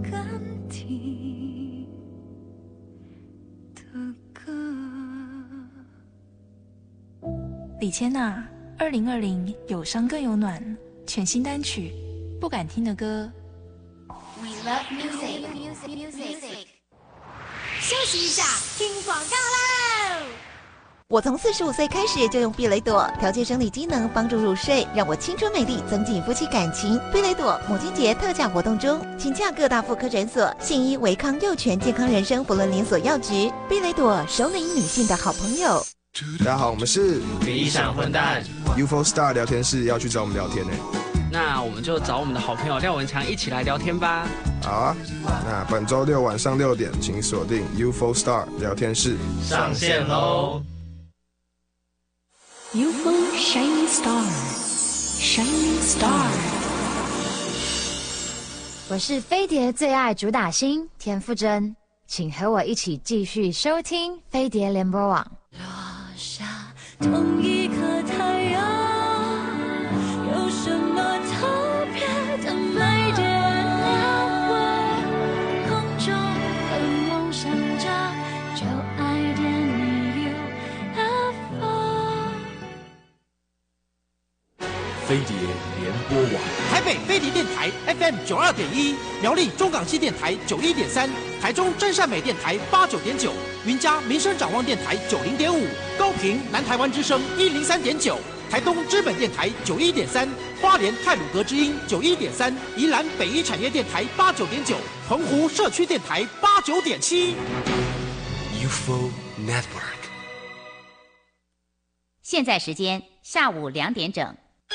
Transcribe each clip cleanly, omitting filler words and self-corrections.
敢听的歌。 李千娜2020有伤更有暖全新单曲《不敢听的歌》。 We love music. 休息一下，听广告喽。 我从45岁开始就用碧雷朵调节生理机能，帮助入睡，让我青春美丽，增进夫妻感情。碧雷朵母亲节特价活动中，请洽各大妇科诊所、信医维康幼犬健康人生不论连锁药局。碧雷朵首领女性的好朋友。 大家好，我们是理想混蛋 UFO Star 聊天室，要去找我们聊天呢。 那我们就找我们的好朋友廖文强一起来聊天吧。 好啊，那本周六晚上6点，请锁定 UFO Star 聊天室上线喽。 UFO Shining Star Shining Star， 我是飞碟最爱主打星田馥甄，请和我一起继续收听飞碟联播网。 落下同一颗太阳，有什么特别的美点亮我空中的梦想家，就爱点你 UFO。 飞碟联播网， 台北飞碟电台 FM 92.1，苗栗中港西电台91.3，台中真善美电台89.9，云嘉民生展望电台90.5，高屏南台湾之声103.9，台东知本电台91.3，花莲太鲁阁之音91.3，宜兰北一产业电台89.9，澎湖社区电台89.7。 UFO Network。 现在时间下午2点整。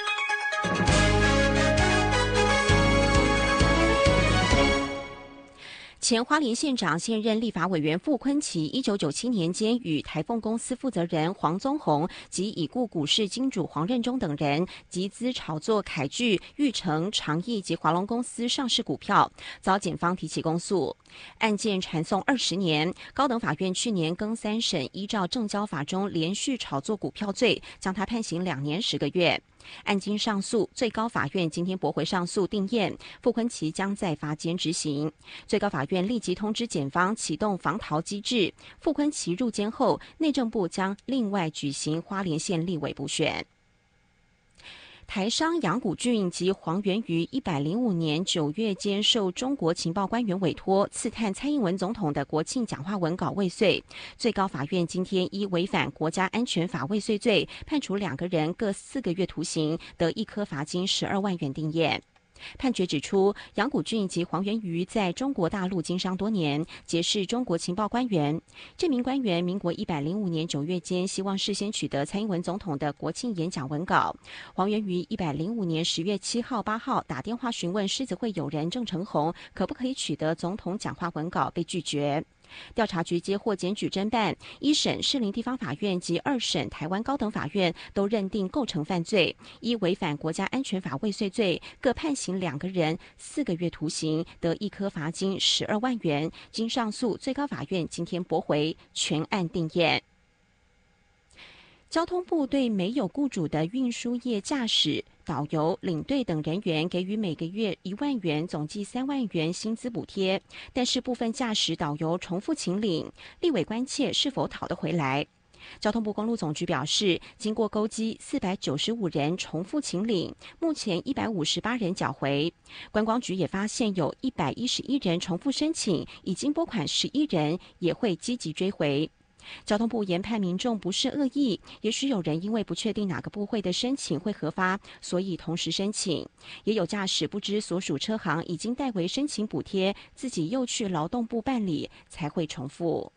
前花莲县长、现任立法委员傅昆萁，1997年间与台凤公司负责人黄宗宏及已故股市金主黄任中等人集资炒作凯聚、裕成、长益及华隆公司上市股票，遭检方提起公诉。案件缠讼20年，高等法院去年更3审，依照证交法中连续炒作股票罪，将他判刑2年10个月。案经上诉，最高法院今天驳回上诉定验，傅昆萁将在罚监执行。最高法院立即通知检方启动防逃机制，傅昆萁入监后，内政部将另外举行花莲县立委补选。台商杨谷俊及黄元瑜105年9月间受中国情报官员委托刺探蔡英文总统的国庆讲话文稿未遂，最高法院今天依违反国家安全法未遂罪，判处2个人各4个月徒刑，得1科罚金12万元定谳。判决指出，杨谷俊及黄元瑜在中国大陆经商多年，皆是中国情报官员。这名官员民国105年9月间希望事先取得蔡英文总统的国庆演讲文稿。黄元瑜105年10月7号、8号打电话询问狮子会友人郑成宏可不可以取得总统讲话文稿，被拒绝。调查局接获检举侦办，1审士林地方法院及2审台湾高等法院都认定构成犯罪，依违反国家安全法未遂罪，各判刑2个人4个月徒刑，得1科罚金12万元。经上诉，最高法院今天驳回，全案定谳。交通部对没有雇主的运输业驾驶、导游、领队等人员给予每个月1万元，总计3万元薪资补贴，但是部分驾驶、导游重复请领，立委关切是否讨得回来。交通部公路总局表示，经过勾稽，495人重复请领，目前158人缴回。观光局也发现有111人重复申请，已经拨款11人，也会积极追回。交通部研判民众不是恶意，也许有人因为不确定哪个部会的申请会核发，所以同时申请。也有驾驶不知所属车行已经代为申请补贴，自己又去劳动部办理，才会重复。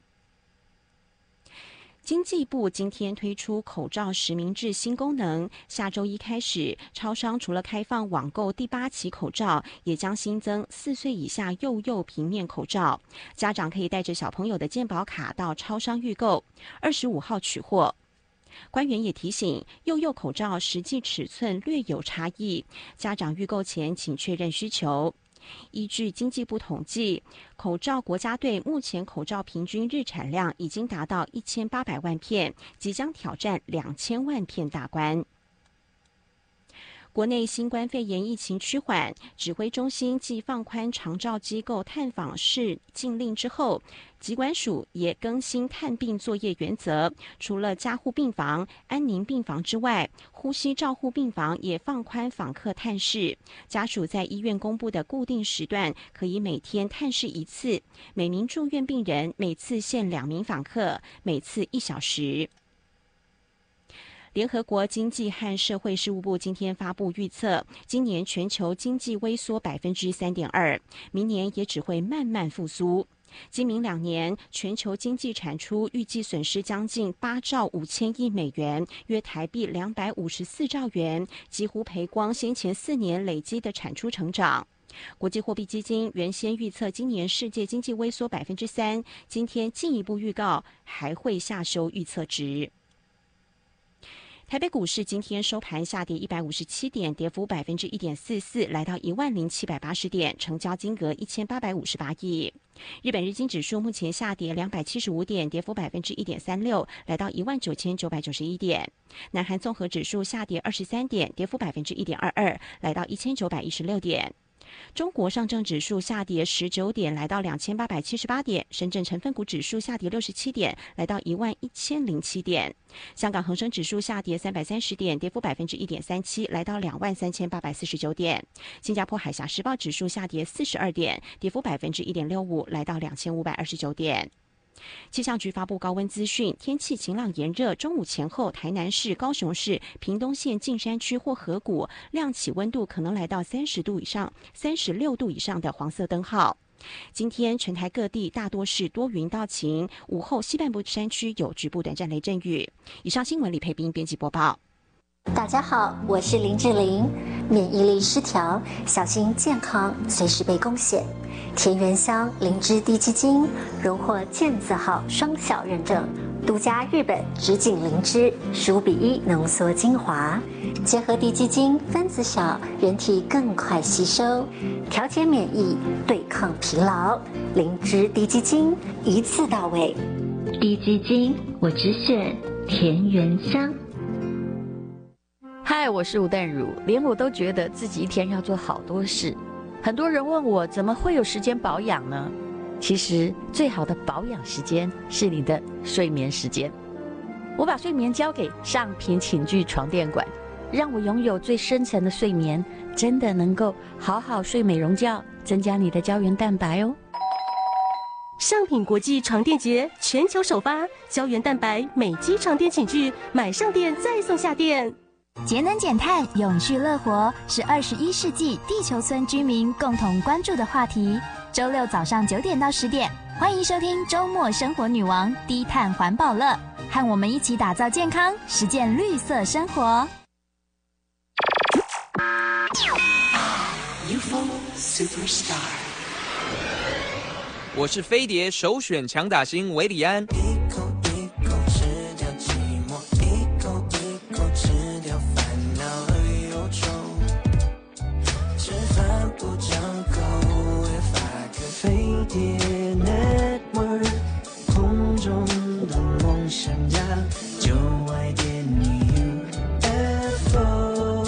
经济部今天推出口罩实名制新功能，下周一开始，超商除了开放网购第8期口罩，也将新增4岁以下幼平面口罩。家长可以带着小朋友的健保卡到超商预购，25号取货。官员也提醒，幼口罩实际尺寸略有差异，家长预购前请确认需求。依据经济部统计，口罩国家队目前口罩平均日产量已经达到1800万片，即将挑战2000万片大关。 国内新冠肺炎疫情趋缓，指挥中心继放宽长照机构探访式禁令之后，疾管署也更新探病作业原则，除了加护病房、安宁病房之外，呼吸照护病房也放宽访客探视。家属在医院公布的固定时段，可以每天探视一次，每名住院病人每次限2名访客，每次1小时。联合国经济和社会事务部今天发布预测，今年全球经济微缩 3.2%， 明年也只会慢慢复苏。今明2年，全球经济产出预计损失将近8兆5千亿美元，约台币254兆元，几乎赔光先前4年累积的产出成长。国际货币基金原先预测今年世界经济微缩 3%， 今天进一步预告还会下修预测值。台北股市今天收盘下跌157点，跌幅 1.44%， 来到10780点，成交金额1858亿。日本日经指数目前下跌275点，跌幅 1.36%， 来到19991点。南韩综合指数下跌23点，跌幅 1.22%， 来到1916点。中国上证指数下跌19点，来到2878点；深圳成分股指数下跌67点，来到11007点。香港恒生指数下跌330点，跌幅 1.37%， 来到23849点。新加坡海峡时报指数下跌42点，跌幅 1.65%， 来到2529点。气象局发布高温资讯，天气晴朗炎热，中午前后台南市、高雄市、屏东县近山区或河谷亮起温度可能来到30度以上、36度以上的黄色灯号。今天全台各地大多是多云到晴，午后西半部山区有局部短暂雷阵雨。以上新闻李佩斌编辑播报。 大家好，我是林志玲。免疫力失调，小心健康随时被攻陷。田园香灵芝滴鸡精荣获健字号双效认证，独家日本直径灵芝15:1浓缩精华，结合滴鸡精分子小，人体更快吸收，调节免疫，对抗疲劳。灵芝滴鸡精一次到位。滴鸡精我只选田园香。 嗨，我是吴淡如，连我都觉得自己一天要做好多事。很多人问我怎么会有时间保养呢？其实最好的保养时间是你的睡眠时间。我把睡眠交给上品寝具床垫馆，让我拥有最深层的睡眠，真的能够好好睡美容觉，增加你的胶原蛋白哦。 上品国际床垫节全球首发，胶原蛋白美肌床垫寝具，买上店再送下店。 节能减碳、永续乐活是21世纪地球村居民共同关注的话题。周六早上9点到10点，欢迎收听周末生活女王低碳环保乐，和我们一起打造健康，实践绿色生活。 UFO Superstar， 我是飞碟首选强打星韦礼安。 飞碟 Network， 空中的梦想家，9爱点1 UFO。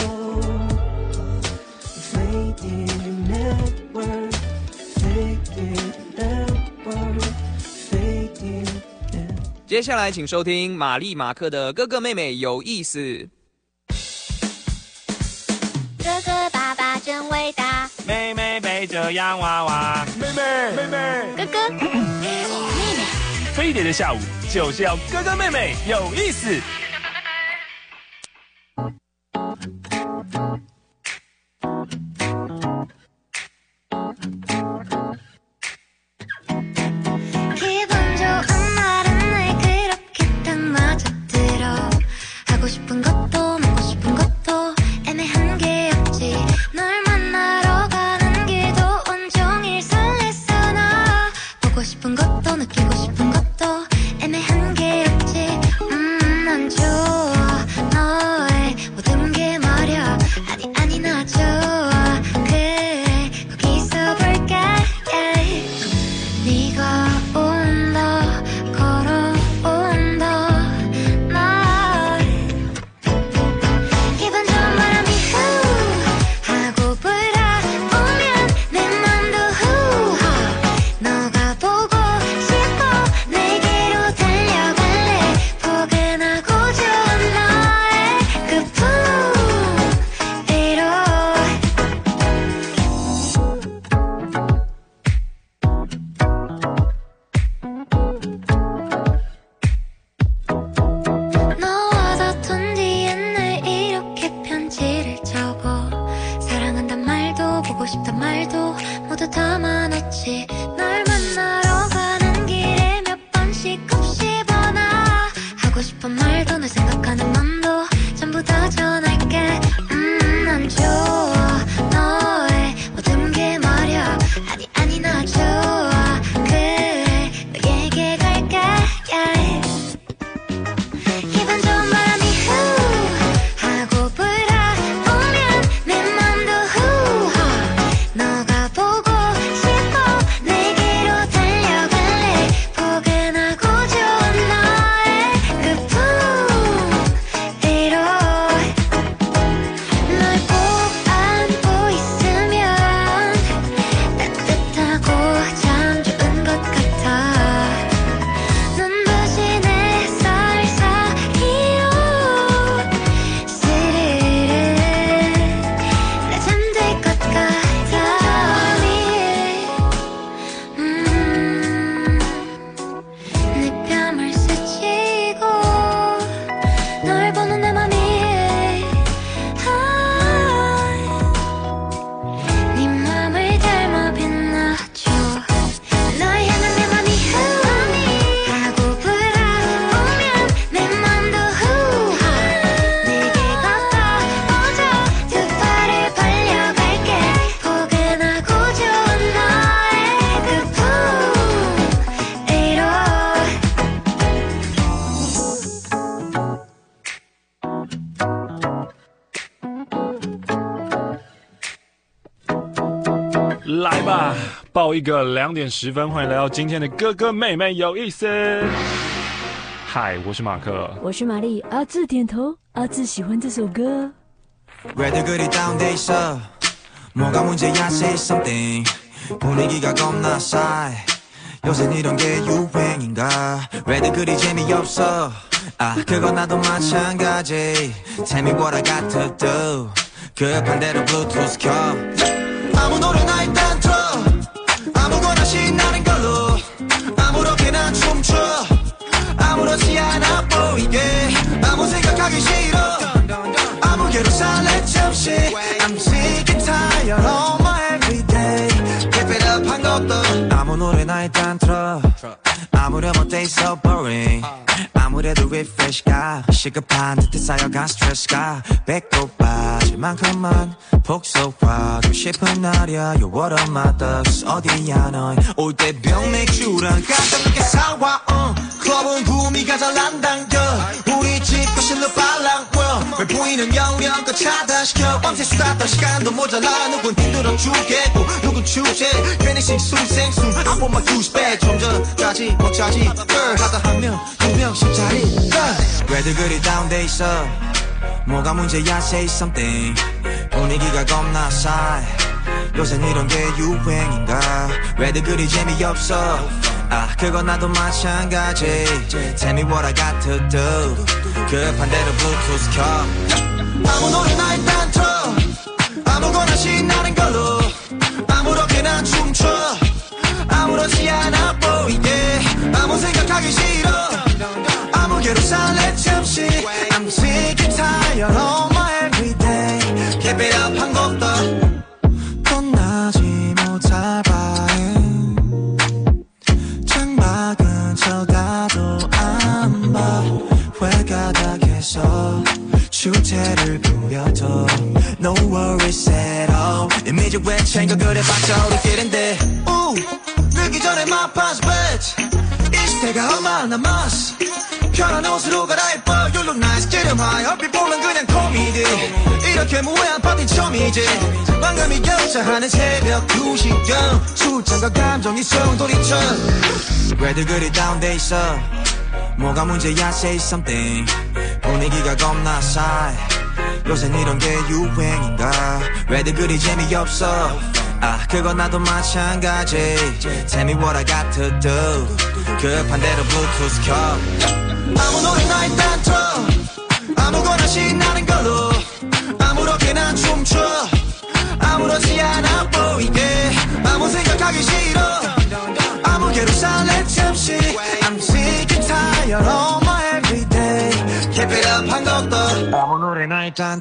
飞碟 Network， 飞碟 Network， 飞碟 Network。 接下来请收听玛丽马克的哥哥妹妹有意思。 哥哥爸爸真伟大， 妹妹背着洋娃娃， 妹妹，哥哥，妹妹。 飞碟的下午就是要哥哥妹妹有意思。 又一个2点10分，欢迎来到今天的哥哥妹妹有意思。嗨，我是马克， 我是玛丽。阿志点头，阿志喜欢这首歌。 왜들 그리 다운돼 있어 뭐가 문제야 say something 분위기가 겁나 싸해 요새 이런 게 유행인가 왜들 그리 재미없어 아 그건 나도 마찬가지 Tell me what I got to do 급한 대로 블루투스 켜 아무 노래나 일단 틀어 아무거나 신나는 걸로 아무렇게나 춤춰 아무렇지 않아 보이게 아무 생각하기 싫어 아무개로 살래 잠시 I'm sick and tired of my everyday Keep it up 한 것도 아무 노래나 일단 틀어 아무렴 어때 so boring 아무래도 refresh가 시급한 듯해 쌓여간 스트레스가 배꼽 빠질 만큼만 복속하고 싶은 날이야 You're one of my thugs 어디야 넌 올 때 병맥주랑 가볍게 사와 클럽은 구미가 잘 안 당겨 우리 집 거실로 빨랑 왜 보이는 영영껏 차단시켜 밤새 수다 떨 시간도 모자라 누군 힘들어 죽겠고 누군 주제 괜히 싱숭생숭 안 보면 use bad 좀 전까지 먹자지 girl 하다 한 명 두 명씩 자리 왜들 그리 다운돼 있어 뭐가 문제야 say something 분위기가 겁나 싸해 요새 이런 게 유행인가 왜들 그리 재미없어 아 그건 나도 마찬가지 Tell me what I got to do 급한 대로 블루투스 켜 아무 노래나 일단 틀어 아무거나 신나는 걸로 아무렇게나 춤춰 아무렇지 않아 보이게 아무 생각하기 싫어 아무개로 살래 잠시 I'm sick and tired of my everyday Keep it up 한 곡도 끝나지 못할 바엔 창밖은 쳐다도 안 봐 회가닥에서 주체를 부려도 No worries at all 이미지 왜 챙겨 그래봤자 우리끼린데 늦기 전에 my past bitch 이 시대가 얼마 남았어 편한 옷으로 갈아입어 You look nice 찌름하여 얼핏 보면 그냥 코미디 이렇게 무해한 파티 처음이지 방금이 결자하는 새벽 2시경 술잔과 감정이 소용돌이쳐 왜들 그리 다운돼 있어 뭐가 문제야 say something 분위기가 겁나 싸해 요새 이런 게 유행인가 왜들 그리 재미없어 아 그건 나도 마찬가지 Tell me what I got to do 급한 대로 블루투스 켜 아무 노래나 일단 틀어 아무거나 신나는 걸로 아무렇게나 춤춰 아무렇지 않아 보이게 아무 생각하기 싫어 아무개로 살래 잠시 I'm sick and tired of my everyday Keep it up 한 곡도 아무 노래나 일단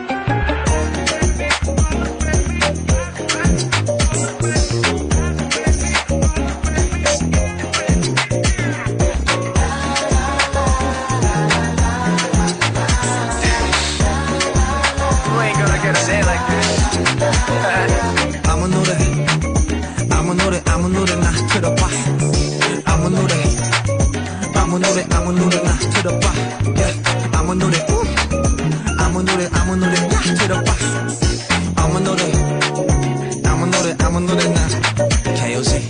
아무 노래나 틀어봐 아무 노래나 틀어봐 yeah. 아무 노래나 틀어봐 아무 노래나 KOZ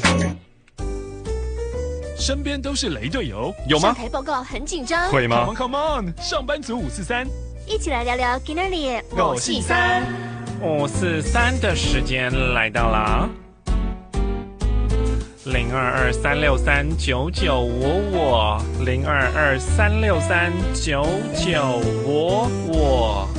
身边都是雷队友，有吗？ 上台报告很紧张， 会吗 ？Come on， 上班族543， 一起来聊聊今天的 543。543的时间来到啦。0223639955 0223639955。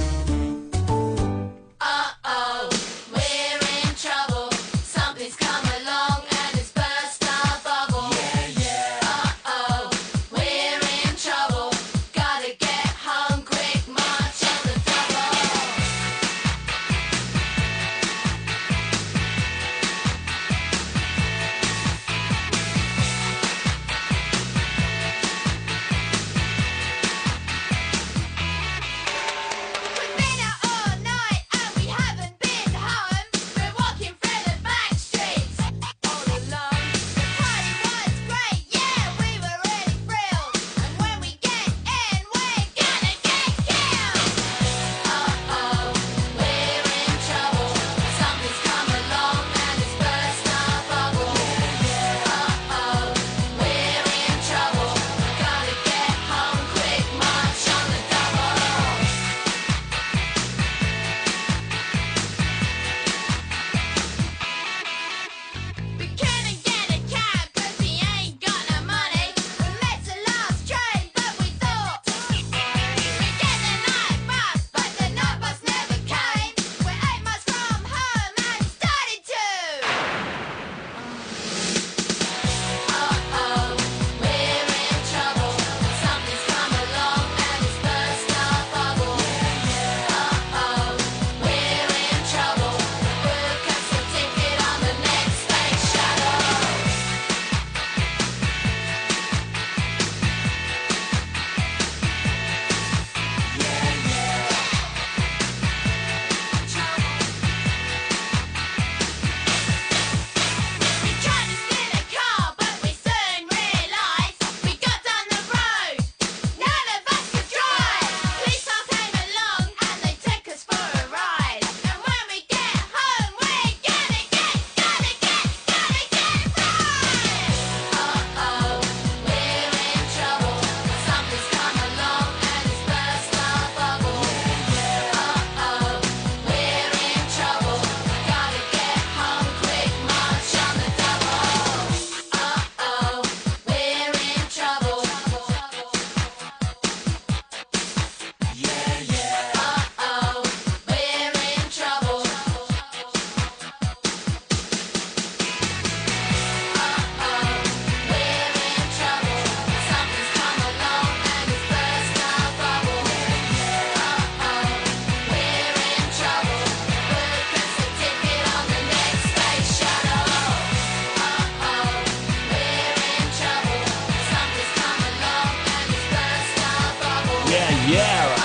Yeah。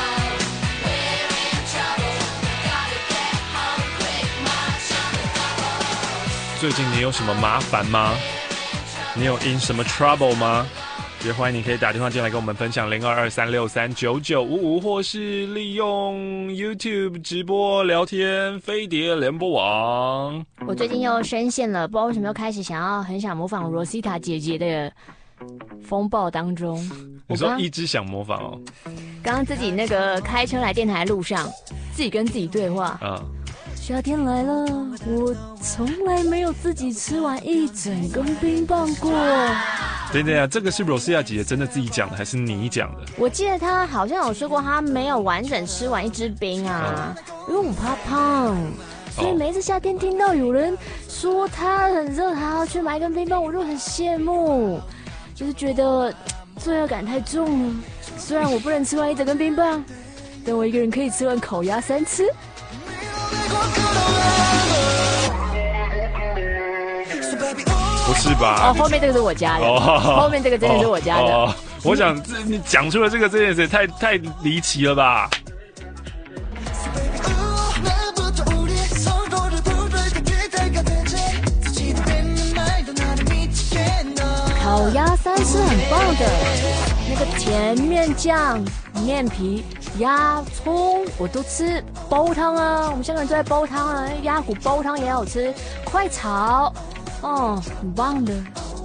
最近你有什么麻烦吗？你有 in 什么 trouble 吗？也欢迎你可以打电话进来跟我们分享0223639955，或是利用 YouTube 直播聊天飞碟联播网。 我最近又深陷了，不知道为什么又开始很想模仿 Rosita 姐姐的风暴当中。 你说一直想模仿哦？ 刚刚自己那个开车来电台路上，自己跟自己对话。夏天来了，我从来没有自己吃完一整根冰棒过。 等等啊，这个是 Rosita 姐姐真的自己讲的，还是你讲的？ 我记得她好像有说过，她没有完整吃完一支冰啊，因为我怕胖，所以每一次夏天听到有人说他很热，还要去买一根冰棒，我就很羡慕，就是觉得罪恶感太重了。虽然我不能吃完一整根冰棒，但我一个人可以吃完烤鸭3次。 不是吧？ 哦，后面这个是我家的，后面这个真的是我家的。 我想你讲出了这个件事太离奇了吧？ 烤鸭3是很棒的，那个甜面酱、面皮、鸭葱我都吃，煲汤啊，我们香港人都在煲汤啊，鸭骨煲汤也好吃，快炒，很棒的。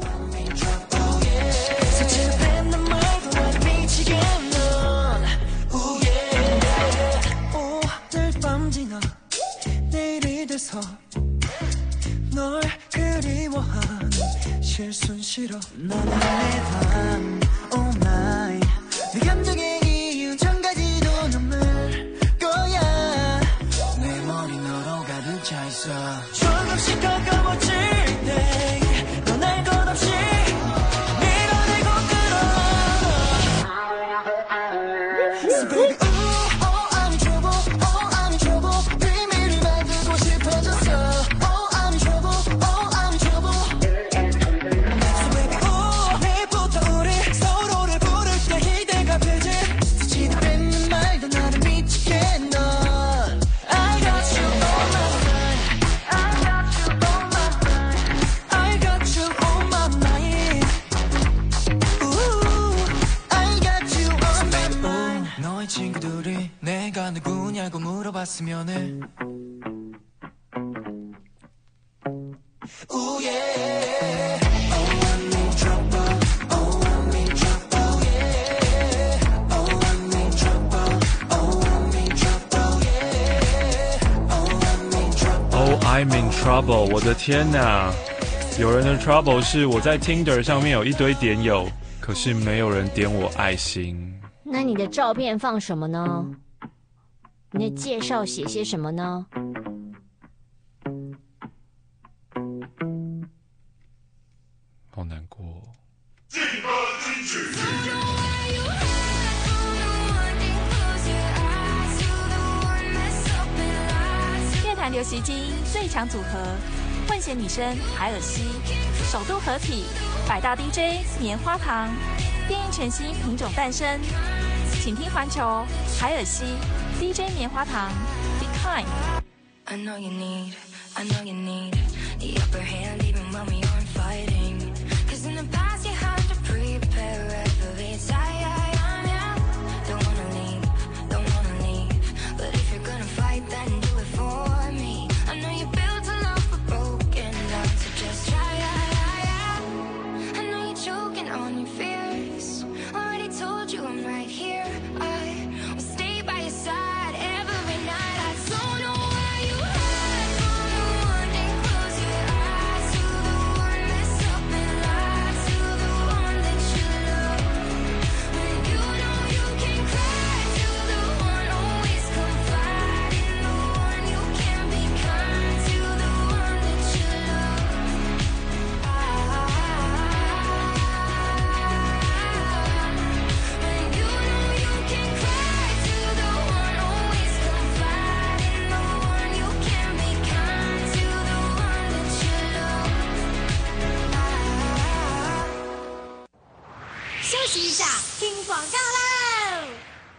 I'm in trouble， 我的天哪！有人的 trouble 是我在 Tinder 上面有一堆点友，可是没有人点我爱心。 那你的照片放什么呢？你的介绍写些什么呢？ 好难过。 流行金最强组合，混血女生海尔希，首度合体，百大 DJ 棉花糖，电音全新品种诞生，请听环球海尔希 DJ 棉花糖 Be Kind。 I know you need the upper hand even when we aren't fighting, 'cause in the past you had to prepare every time. Don't wanna leave, but if you're gonna fight then do it for me. I know you built a love for broken hearts, so just try. I know you're choking on your fears, already told you I'm right here. I will stay by your side every night. I don't know where you hide from the one that close your eyes to the one that's up and lies to the one that you love. When you know you can cry to the one always confide in the one you can be kind to the one that you love. When you know you can cry to the one always confide in the one you can be kind to the one that you love. 休息一下，听广告喽。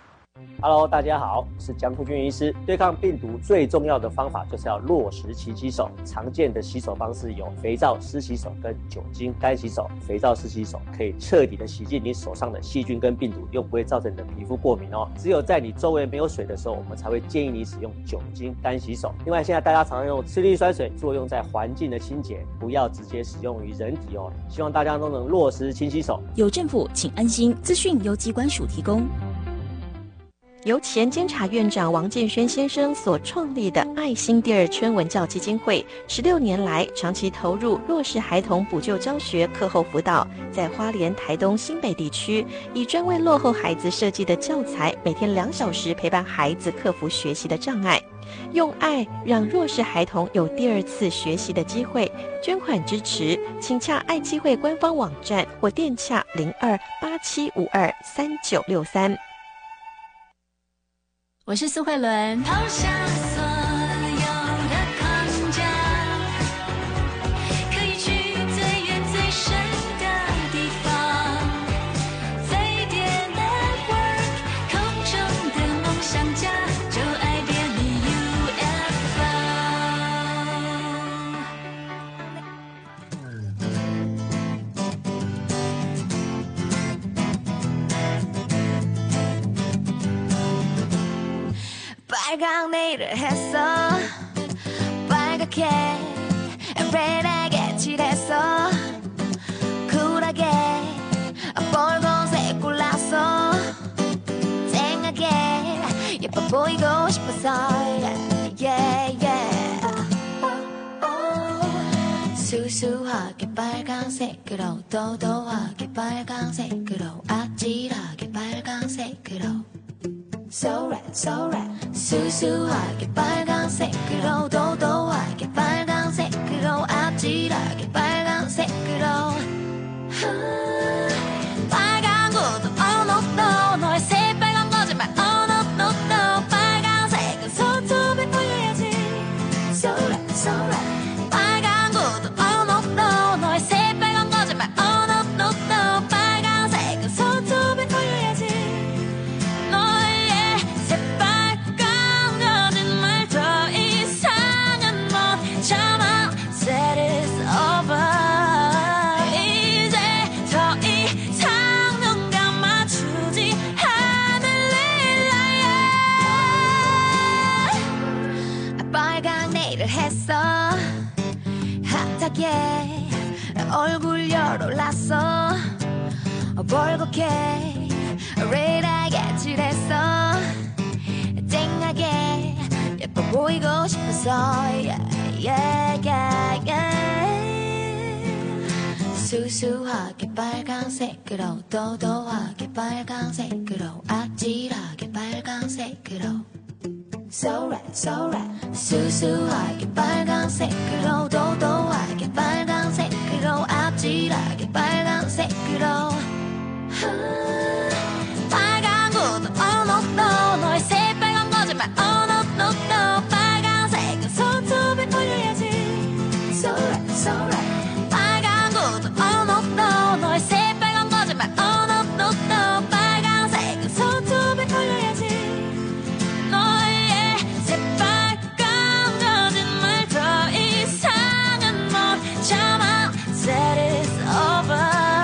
Hello， 大家好，我是江富君医师。对抗病毒最重要的方法就是要落实勤洗手。常见的洗手方式有肥皂湿洗手跟酒精干洗手。肥皂湿洗手可以彻底的洗净你手上的细菌跟病毒，又不会造成你的皮肤过敏哦。只有在你周围没有水的时候，我们才会建议你使用酒精干洗手。另外，现在大家常用次氯酸水作用在环境的清洁，不要直接使用于人体哦。希望大家都能落实勤洗手。 有政府，请安心。资讯由疾管署提供。 由前监察院长王建煊先生所创立的爱心第二春文教基金会，16年来长期投入弱势孩童补救教学、课后辅导，在花莲、台东、新北地区，以专为落后孩子设计的教材，每天2小时陪伴孩子克服学习的障碍，用爱让弱势孩童有第2次学习的机会。捐款支持，请洽爱基会官方网站或电洽0287523963。 我是苏慧伦。 抛下所有的框架，可以去最远最深的地方。飞碟 Network 空中的梦想家，就爱点你 UFO。 빨강내를 했어 빨갛게 red하게 칠했어 쿨하게 빨간색 골랐어 쨍하게 예뻐 보이고 싶어서 yeah yeah 수수하게 빨간색으로 도도하게 빨간색으로 아찔하게 빨간색으로 So right, so right. 수수하게 빨간색으로 도도하게 빨간색으로 아찔하게 빨간색으로 빨간 구두 oh no no 너의 새빨간 거짓말 oh no no no 빨간색은 손톱에 올려야지 So right, so right. 빨간 구두 oh no no 너의 새빨간 거짓말 oh no no no 빨간색은 손톱에 올려야지 Said it's over. 이제 더 이상 눈 감아주지 않을래. 빨간 네일을 했어. 핫하게 얼굴 열올랐어. 벌겋게 red하게 칠했어. 쨍하게 예뻐 보이고 싶어서 yeah, yeah, yeah, yeah. 수수하게 빨간색으로 도도하게 빨간색으로 아찔하게 빨간색으로 So right, so right. 수수하게 빨간색으로 도도하게 빨간색으로 아찔하게 빨간색으로 빨간 구두 oh no no 너의 새빨간 거짓말 oh no no no 빨간색은 손톱에 올려야지 So right, so right. 빨간 구두 oh no no 너의 새빨간 거짓말 oh no no no 빨간색은 손톱에 올려야지 너의 새빨간 거짓말 더 이상은 못 참아 Said it's over.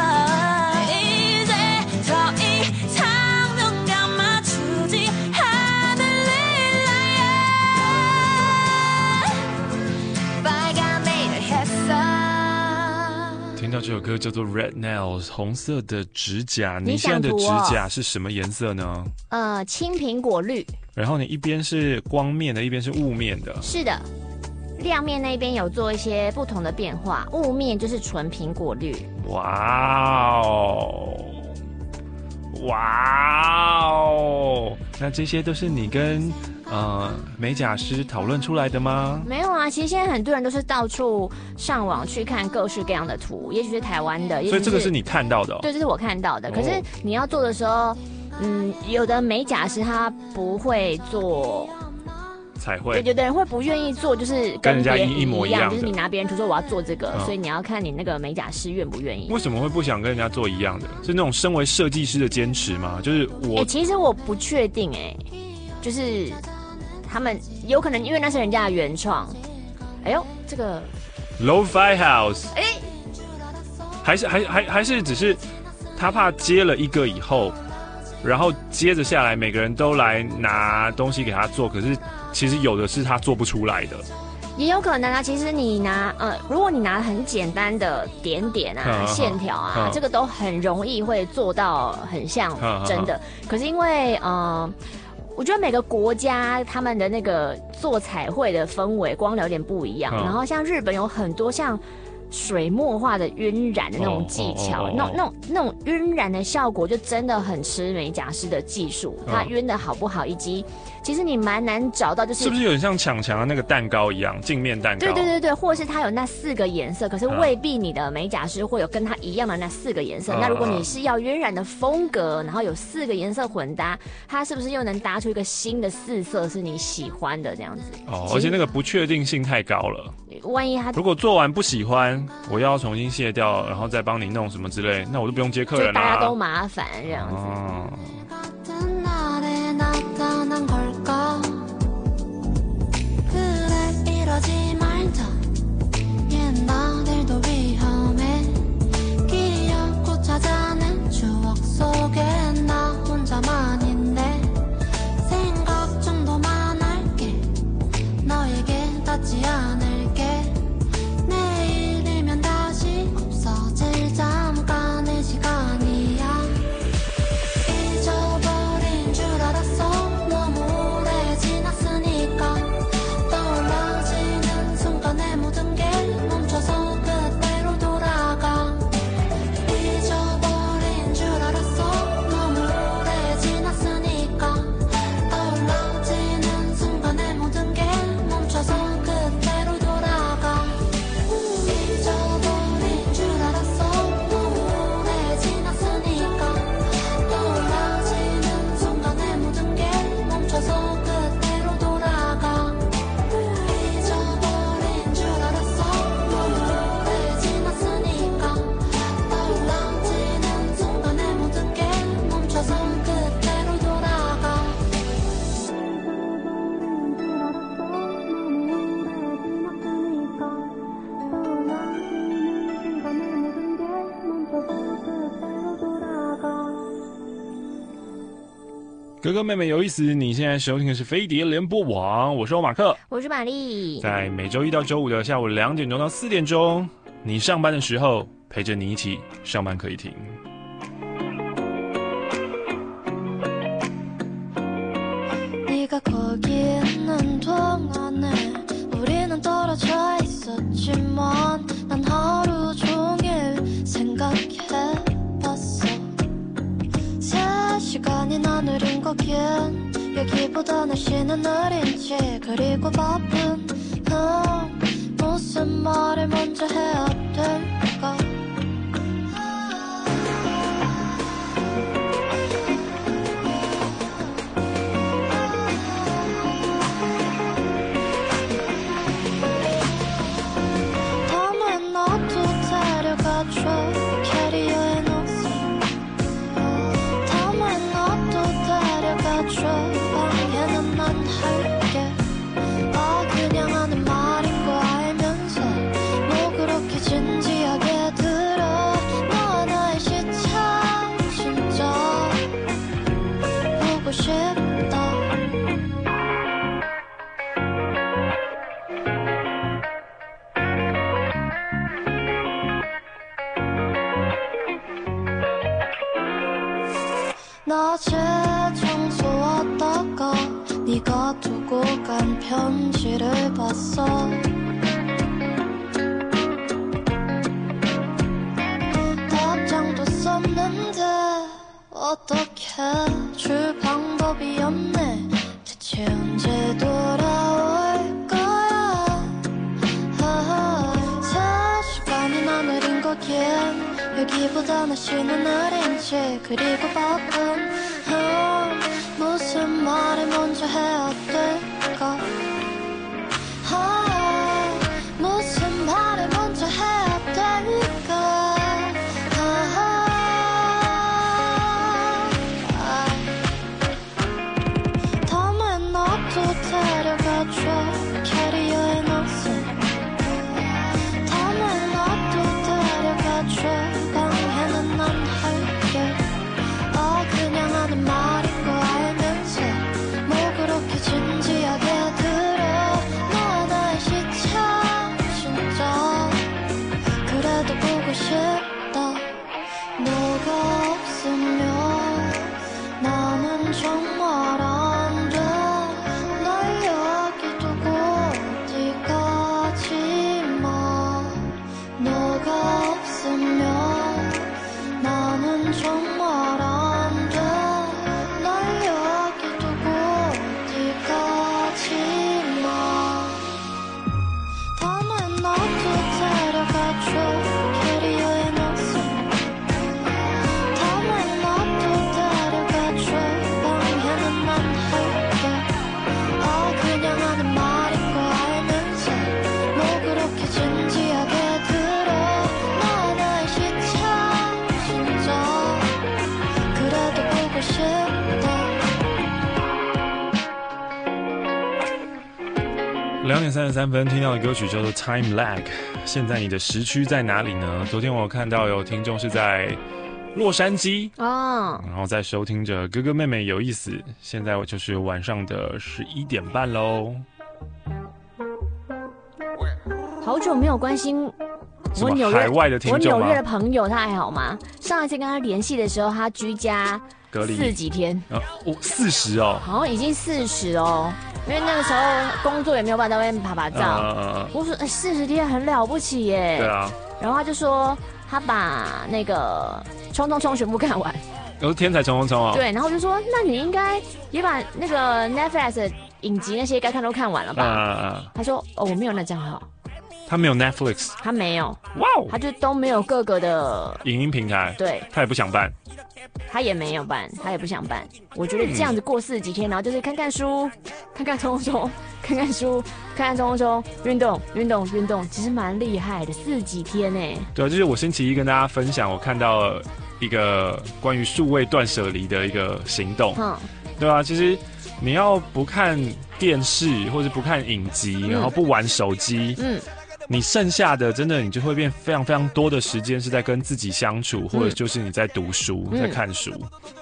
이제 더 이상 눈 감아주지 않을래. 빨간 네일을 했어. 听到这首歌叫做 Red Nails 红色的指甲， 你你现在的指想涂哦甲是什么颜色呢？ 青苹果绿。 然后你一边是光面的，一边是雾面的。 是的，亮面那边有做一些不同的变化，雾面就是纯苹果绿。 哇哦，哇哦！那这些都是你跟美甲师讨论出来的吗？ 没有啊，其实现在很多人都是到处上网去看各式各样的图，也许是台湾的， 所以这个是你看到的哦？ 对，这是我看到的。可是你要做的时候，有的美甲师他不会做彩绘。 有的人会不愿意做，就是跟人家别人一模一样的， 就是你拿别人图说我要做这个，所以你要看你那个美甲师愿不愿意。 为什么会不想跟人家做一样的？是那种身为设计师的坚持吗？就是我， 其实我不确定，就是他们有可能因为那是人家的原创。哎呦，这个 Lo-Fi House， 还是只是他怕接了一个以后，然后接着下来每个人都来拿东西给他做，可是其实有的是他做不出来的。 也有可能啊，其实你拿如果你拿很简单的点点啊、线条啊，这个都很容易会做到很像真的。可是因为我觉得每个国家他们的那个做彩绘的氛围光疗有点不一样，然后像日本有很多像水墨画的晕染的那种技巧，那种晕染的效果就真的很吃美甲师的技术，它晕的好不好，以及其实你蛮难找到，就是是不是有点像强的那个蛋糕一样，镜面蛋糕？ 对，或是它有那4个颜色，可是未必你的美甲师会有跟它一样的那4个颜色。那如果你是要晕染的风格，然后有4个颜色混搭，它是不是又能搭出一个新的4色是你喜欢的这样子？ 而且那个不确定性太高了。 万一他如果做完不喜欢，我要重新卸掉，然后再帮你弄什么之类，那我就不用接客人了， 就大家都麻烦这样子。 哥哥妹妹有意思，你现在收听的是飞碟联播网，我是欧马克， 我是玛丽， 在每周1到周5的下午2点钟到4点钟，你上班的时候陪着你一起上班可以听。 여기보다 날씨는 느린지 그리고 바쁜 무슨 말을 먼저 해야 될까 다음엔 나도 데려가줘 캐리어에 넣어서 다음엔 나도 데려가줘 방해는 난 할게 그냥 하는 말인 거 알면서 뭐 그렇게 진지하게 들어 너와 나의 시차 진짜 보고 싶다 낮에 청소하다가 네가 두고 간 편지를 봤어 답장도 썼는데 어떻게 줄 방법이 없네 대체 언제 돌아올 거야 3시간이나 느린 거긴 여기보다 날씨는 느린지 그리고 바쁜 무슨 말을 먼저 해야 될까 2点33分听到的歌曲叫做 Time Lag。现在你的时区在哪里呢？昨天我看到有听众是在洛杉矶哦， 然后在收听着哥哥妹妹有意思。现在我就是晚上的11点半喽。 好久没有关心什么海外的听众吗？ 我纽约的朋友他还好吗？上一次跟他联系的时候，他居家隔离 40几天 ，40哦， 好像已经40哦。因为那个时候工作也没有办法在外面爬照，我说40天很了不起耶。 对啊。 然后他就说他把那个冲冲冲全部看完。 都是天才冲冲冲哦。 对，然后我就说那你应该也把那个 Netflix 的影集那些该看都看完了吧？他说我没有那账号。 他没有 Netflix， 他没有， 哇哦， 他就都没有各个的影音平台， 对， 他也不想办， 他也没有办，他也不想办。我觉得这样子过40几天，然后就是看看书，看看冲冲，看看书，看看冲冲，运动，运动，运动，其实蛮厉害的，40几天呢。 对啊，就是我星期一跟大家分享，我看到一个关于数位断舍离的一个行动，对啊，其实你要不看电视或者不看影集，然后不玩手机，你剩下的真的你就会变非常非常多的时间是在跟自己相处，或者就是你在读书，在看书，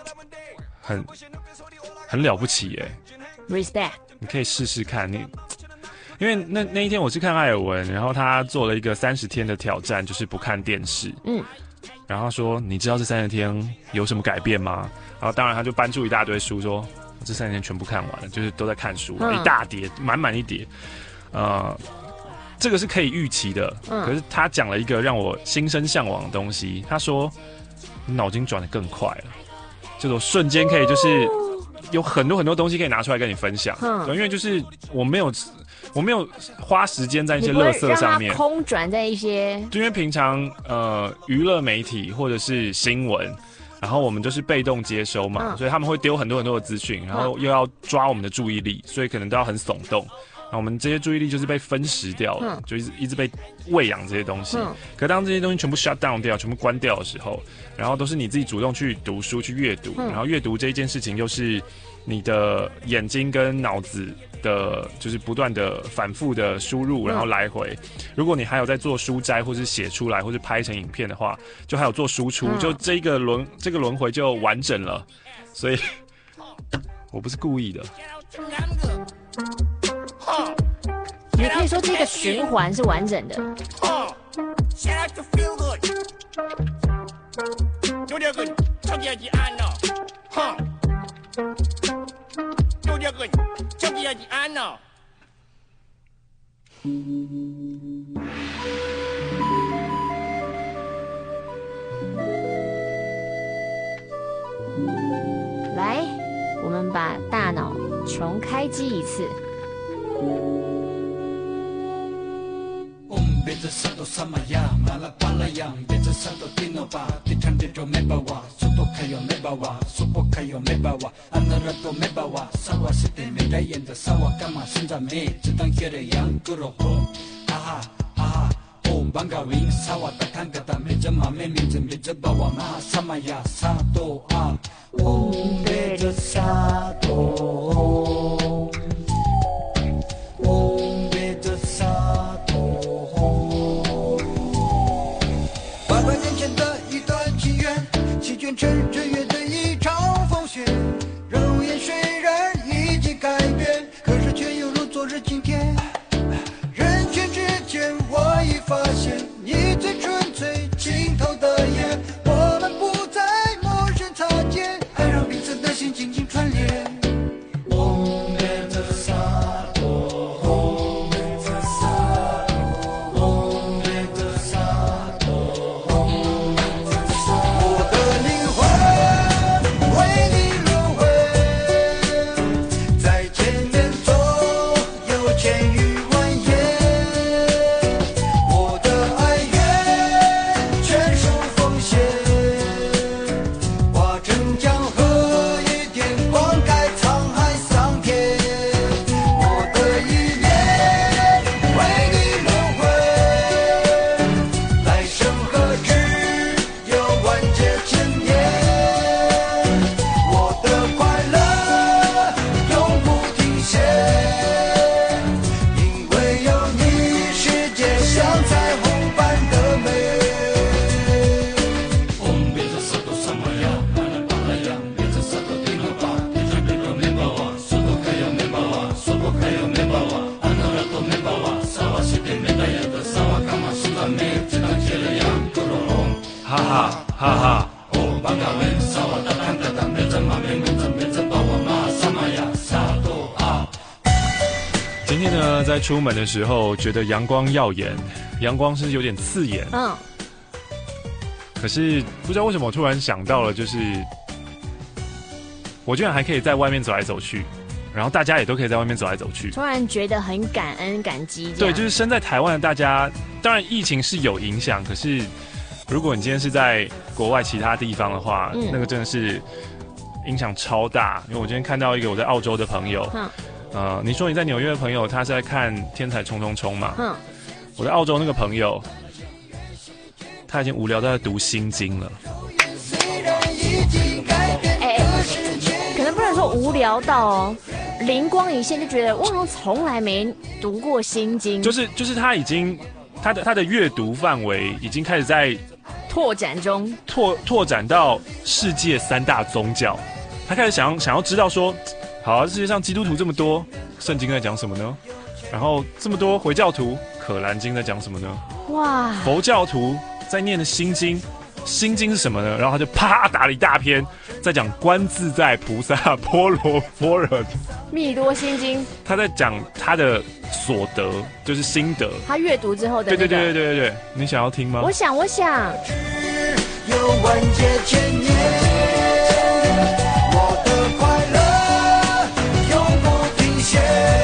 很了不起耶 ，respect。 你可以试试看，因为那一天我是看艾尔文，然后他做了一个30天的挑战，就是不看电视，然后说你知道这30天有什么改变吗？然后当然他就搬出一大堆书说这30天全部看完了，就是都在看书，一大叠，满满一叠，这个是可以预期的，可是他讲了一个让我心生向往的东西。他说，你脑筋转得更快了，这种瞬间可以就是有很多很多东西可以拿出来跟你分享。因为就是我没有花时间在一些垃圾上面， 空转在一些， 就因为平常娱乐媒体或者是新闻。然后我们就是被动接收嘛，所以他们会丢很多很多的资讯，然后又要抓我们的注意力，所以可能都要很耸动。那我们这些注意力就是被分食掉了，就一直被喂养这些东西。可当这些东西全部 shut down 掉，全部关掉的时候，然后都是你自己主动去读书、去阅读，然后阅读这一件事情又是你的眼睛跟脑子的，就是不断的反复的输入，然后来回。如果你还有在做书摘，或是写出来，或是拍成影片的话，就还有做输出，就这个轮回就完整了。所以我不是故意的。 你可以说这个循环是完整的。来，我们把大脑重开机一次。 别这山都什么样，马拉巴拉样，别这山都听了吧，地产地就没把握，速度开又没把握，速度开又没把握，安那人都没把握，沙瓦是的没在演的沙瓦干嘛现在没，只当黑的羊骨肉红，哈哈哈哈，哦，邦嘎win沙瓦的看个的没这嘛没名字没这把握嘛，什么呀沙多啊，哦，别这沙多。 趁着乐的一场风雪，容颜虽然已经改变，可是却犹如昨日今天。人群之间，我已发现你最纯粹尽头的眼，我们不再陌生擦肩，爱让彼此的心紧紧串联。我的灵魂。 哈哈。今天呢，在出门的时候觉得阳光耀眼，阳光是有点刺眼。可是不知道为什么我突然想到了，就是我居然还可以在外面走来走去，然后大家也都可以在外面走来走去， 突然觉得很感恩感激。 对，就是身在台湾的大家，当然疫情是有影响，可是如果你今天是在国外其他地方的话，那个真的是影响超大。因为我今天看到一个我在澳洲的朋友，你说你在纽约的朋友，他是在看《天才冲冲冲》嘛？我在澳洲那个朋友，他已经无聊到在读《心经》了。 可能不能说无聊到哦，灵光一现就觉得我好像从来没读过《心经》。 就是他已经他的阅读范围已经开始在拓展中， 拓展到世界3大宗教。他开始想要知道说，好，世界上基督徒这么多，圣经在讲什么呢？然后这么多回教徒，可兰经在讲什么呢？ 哇！ 佛教徒在念的心经，心经是什么呢？然后他就啪打了一大篇，在讲观自在菩萨波罗波罗密多心经。 他在讲他的所得，就是心得。 他阅读之后的、那个。 对，你想要听吗？ 我想。 有万劫千年，我的快乐永不停歇。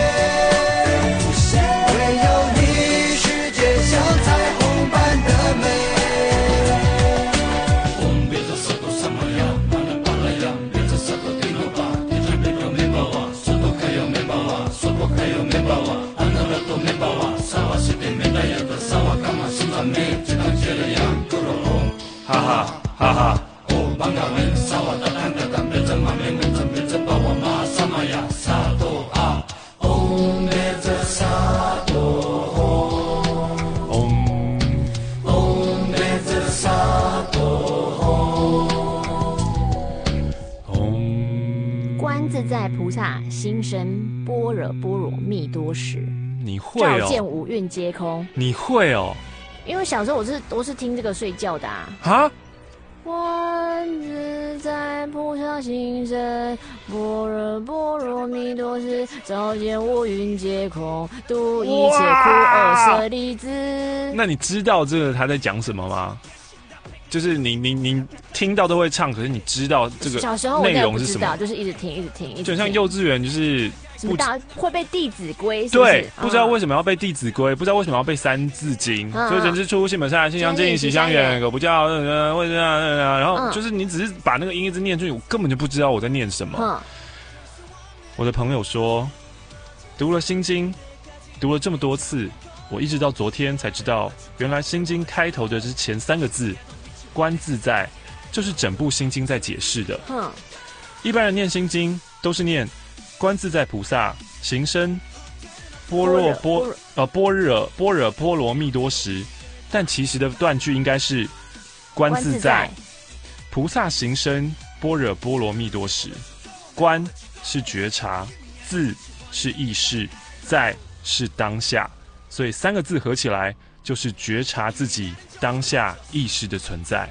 唯有你，世界像彩虹般的美。 哈哈哈哈！ 观自在菩萨心生般若波罗蜜多时。 你会哦？ 照见五蕴皆空。 你会哦？ 因为小时候我是听这个睡觉的啊。 啊？ 观自在菩萨心生般若波罗蜜多时，照见五蕴皆空，度一切苦厄舍利子。 那你知道这个他在讲什么吗？就是你听到都会唱，可是你知道这个内容是什么？ 就是一直听。 就像幼稚园就是什么会背《弟子规》？ 对，不知道为什么要背《弟子规》，不知道为什么要背《三字经》。所以人之初，性本善，性相近，习相远，苟不教，为这样。然后就是你只是把那个音一直念出去，我根本就不知道我在念什么。我的朋友说，读了《心经》，读了这么多次，我一直到昨天才知道，原来《心经》开头的是前3个字。观自在，就是整部心经在解释的。一般人念心经都是念观自在菩萨行深般若波罗蜜多时，但其实的断句应该是观自在菩萨行深般若波罗蜜多时。观是觉察，自是意识，在是当下，所以3个字合起来就是觉察自己当下意识的存在。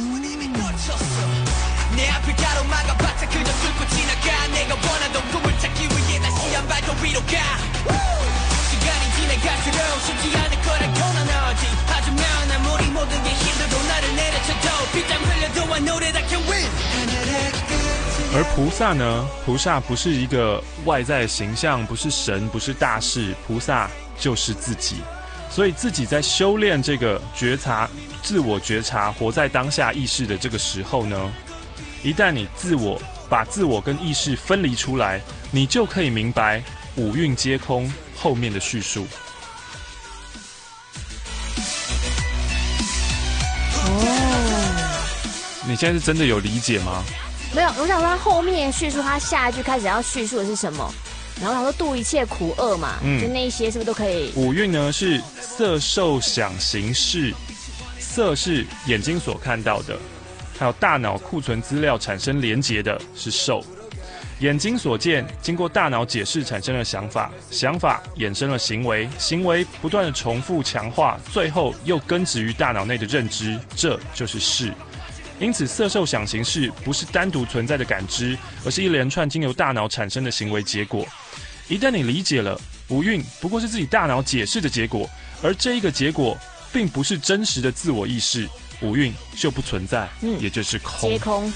而菩萨呢？菩萨不是一个外在的形象，不是神，不是大事，菩萨就是自己。所以自己在修炼这个觉察、自我觉察、活在当下意识的这个时候呢，一旦你把自我跟意识分离出来，你就可以明白五蕴皆空后面的叙述。你现在是真的有理解吗？ 没有，我想说他后面叙述，他下一句开始要叙述的是什么？然后他说度一切苦厄嘛，就那一些是不是都可以？ 五蕴呢是色受想行识，色是眼睛所看到的，还有大脑库存资料产生连结的是受。眼睛所见，经过大脑解释产生了想法，想法衍生了行为，行为不断的重复强化，最后又根植于大脑内的认知，这就是识。 因此，色受想行识不是单独存在的感知，而是一连串经由大脑产生的行为结果。一旦你理解了五蕴不过是自己大脑解释的结果，而这一个结果并不是真实的自我意识，五蕴就不存在，也就是空。 皆空。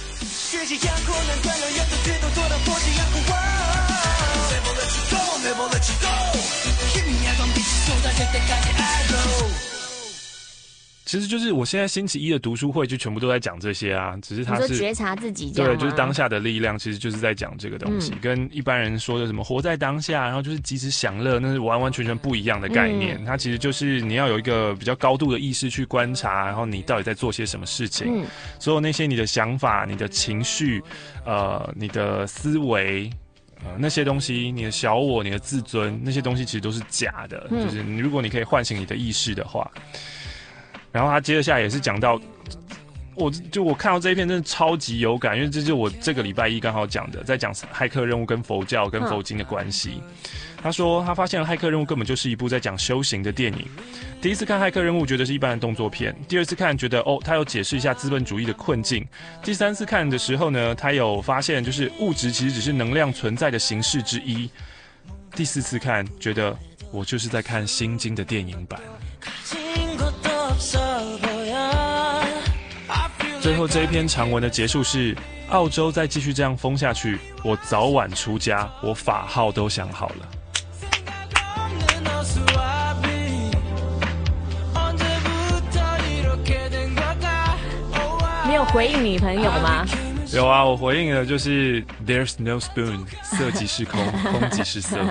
其实就是我现在星期一的读书会就全部都在讲这些啊，只是它是觉察自己这样吗？ 对，就是当下的力量，其实就是在讲这个东西，跟一般人说的什么活在当下，然后就是及时享乐，那是完完全全不一样的概念。它其实就是你要有一个比较高度的意识去观察，然后你到底在做些什么事情。所有那些你的想法、你的情绪、你的思维。那些东西，你的小我、你的自尊，那些东西其实都是假的。就是如果你可以唤醒你的意识的话，然后他接着下来也是讲到，我看到这一篇真的超级有感，因为这就是我这个礼拜一刚好讲的，在讲骇客任务跟佛教跟佛经的关系。他说他发现了骇客任务根本就是一部在讲修行的电影。第一次看骇客任务觉得是一般的动作片，第二次看觉得他有解释一下资本主义的困境，第三次看的时候呢，他有发现就是物质其实只是能量存在的形式之一，第四次看觉得我就是在看心经的电影版。最后这一篇长文的结束是：澳洲再继续这样封下去，我早晚出家，我法号都想好了。 你有回应女朋友吗？ 有啊，我回应的就是 There's no spoon， 色即是空，空即是色。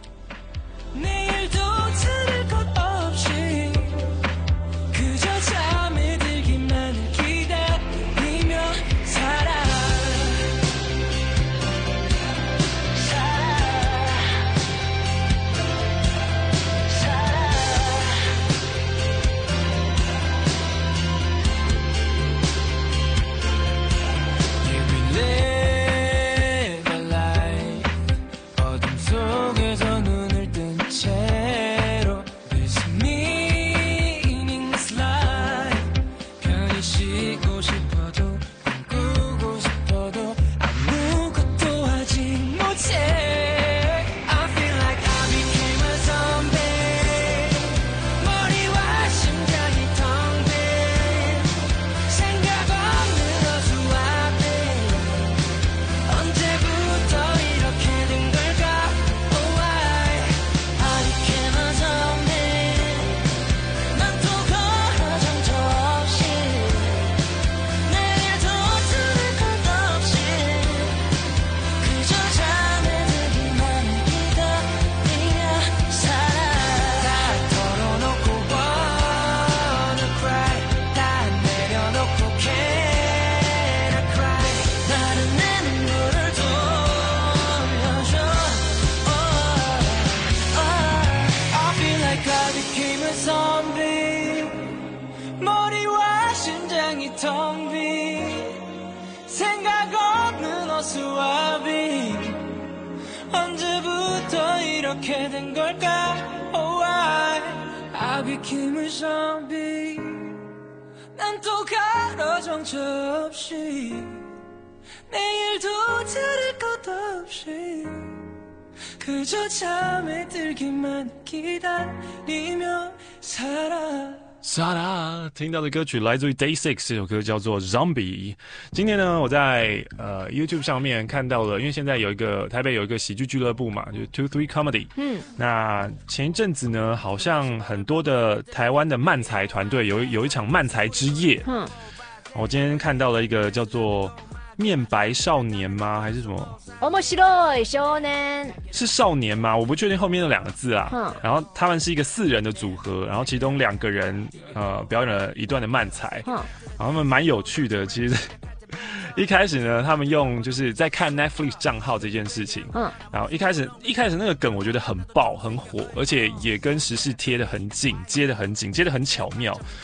听到的歌曲来自于 Day6， 这首歌叫做 Zombie。今天呢，我在YouTube 上面看到了，因为现在台北有一个喜剧俱乐部嘛，就是 2-3 Comedy。那前一阵子呢，好像很多的台湾的漫才团队有一场漫才之夜。我今天看到了一个叫做面白少年吗？还是什么？ 面白い少年是少年吗？我不确定后面那两个字啊。然后他们是一个4人的组合，然后其中2个人表演了一段的漫才，然后他们蛮有趣的。其实一开始呢，他们用就是在看 Netflix 账号这件事情，然后一开始那个梗我觉得很爆很火，而且也跟时事贴得很紧，接得很紧，接得很巧妙。其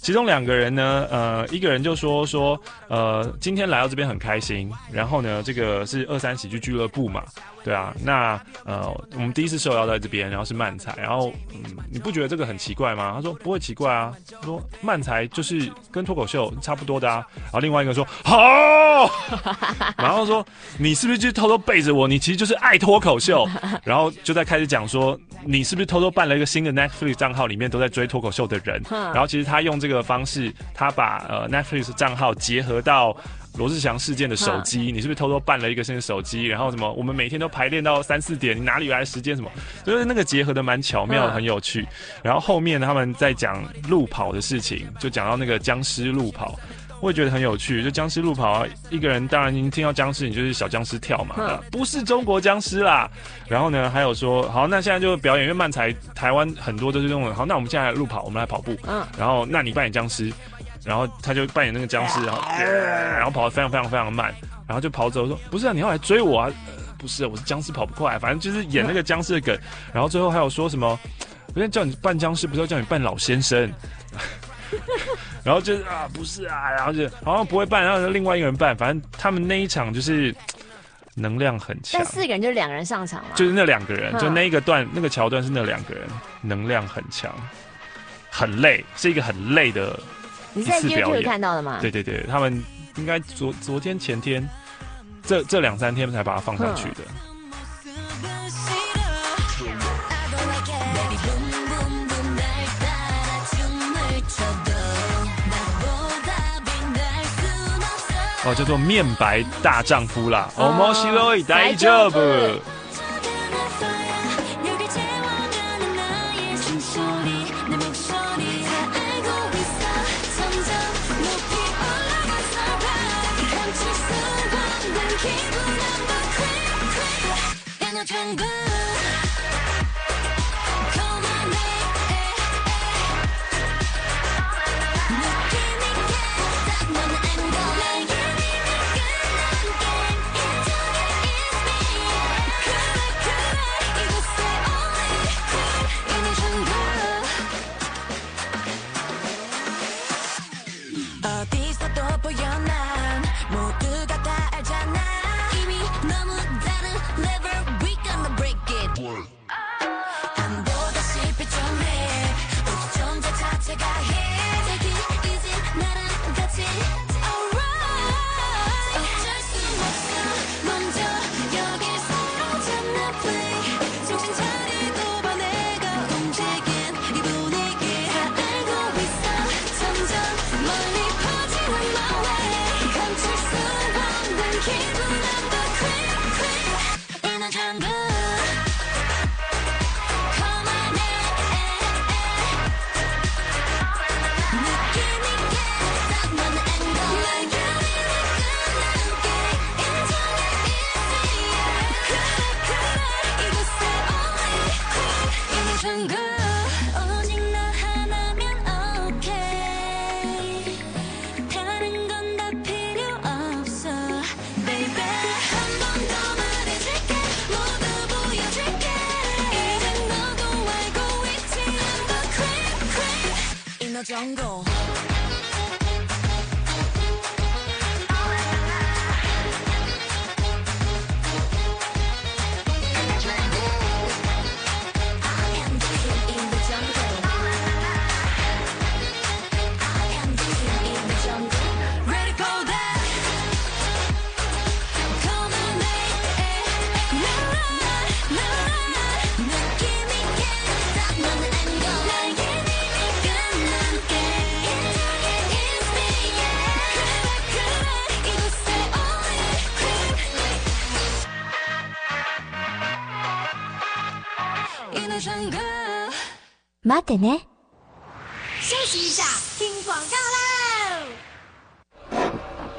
其中2个人呢，一个人就说今天来到这边很开心，然后呢，这个是23喜剧俱乐部嘛，对啊，那我们第一次受邀在这边，然后是漫才，然后你不觉得这个很奇怪吗？他说不会奇怪啊，他说漫才就是跟脱口秀差不多的啊。然后另外一个说好，然后说你是不是就偷偷背着我？你其实就是爱脱口秀，然后就在开始讲说你是不是偷偷办了一个新的 Netflix 账号，里面都在追脱口秀的人。然后其实他用这个方式，他把Netflix 账号结合到罗志祥事件的手机，你是不是偷偷办了一个新的手机？然后什么，我们每天都排练到3、4点，你哪里来的时间？什么，就是那个结合的蛮巧妙的，很有趣。然后后面他们在讲路跑的事情，就讲到那个僵尸路跑，我也觉得很有趣。就僵尸路跑，一个人当然你听到僵尸，你就是小僵尸跳嘛，不是中国僵尸啦。然后呢，还有说，好，那现在就表演，因为漫才台湾很多都是这种，好，那我们现在来路跑，我们来跑步，然后那你扮演僵尸。然后他就扮演那个僵尸，然后跑得非常非常非常慢，然后就跑走说：“不是啊，你要来追我啊？不是，我是僵尸，跑不快。反正就是演那个僵尸的梗。然后最后还有说什么？不是叫你扮僵尸，不是要叫你扮老先生。然后就是啊，不是啊，然后就好像不会扮，然后另外一个人扮。反正他们那一场就是能量很强。 但4个人就2个人上场嘛， 就是那2个人，就那一个段那个桥段是那2个人，能量很强，很累，是一个很累的。” 你是在 YouTube 看到的吗？ 对对对，他们应该昨天前天这2、3天才把它放上去的。叫做面白大丈夫啦。面白い大丈夫。 jungle. 待ってね。 休息一下，听广告喽！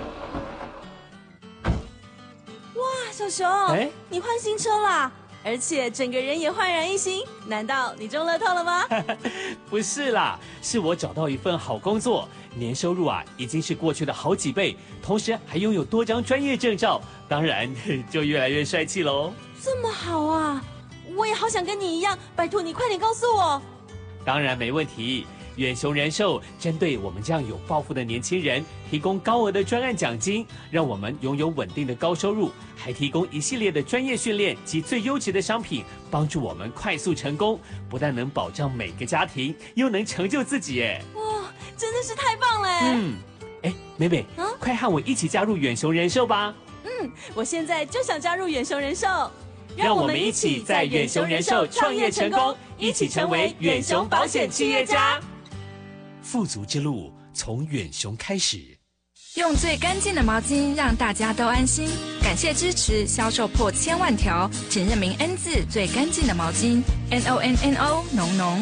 哇，小熊，你换新车啦，而且整个人也焕然一新，难道你中乐透了吗？ 不是啦，是我找到一份好工作，年收入已经是过去的好几倍，同时还拥有多张专业证照，当然就越来越帅气喽。 这么好啊，我也好想跟你一样，拜托你快点告诉我。 当然没问题， 远雄人寿针对我们这样有抱负的年轻人，提供高额的专案奖金，让我们拥有稳定的高收入，还提供一系列的专业训练及最优质的商品，帮助我们快速成功。不但能保障每个家庭，又能成就自己耶！ 哇，真的是太棒了！ 美美，快和我一起加入远雄人寿吧！ 我现在就想加入远雄人寿。 让我们一起在远雄人寿创业成功，一起成为远雄保险企业家。富足之路从远雄开始。 用最干净的毛巾让大家都安心，感谢支持，销售破1000万条，请认明 N 字最干净的毛巾 NONNO 浓浓。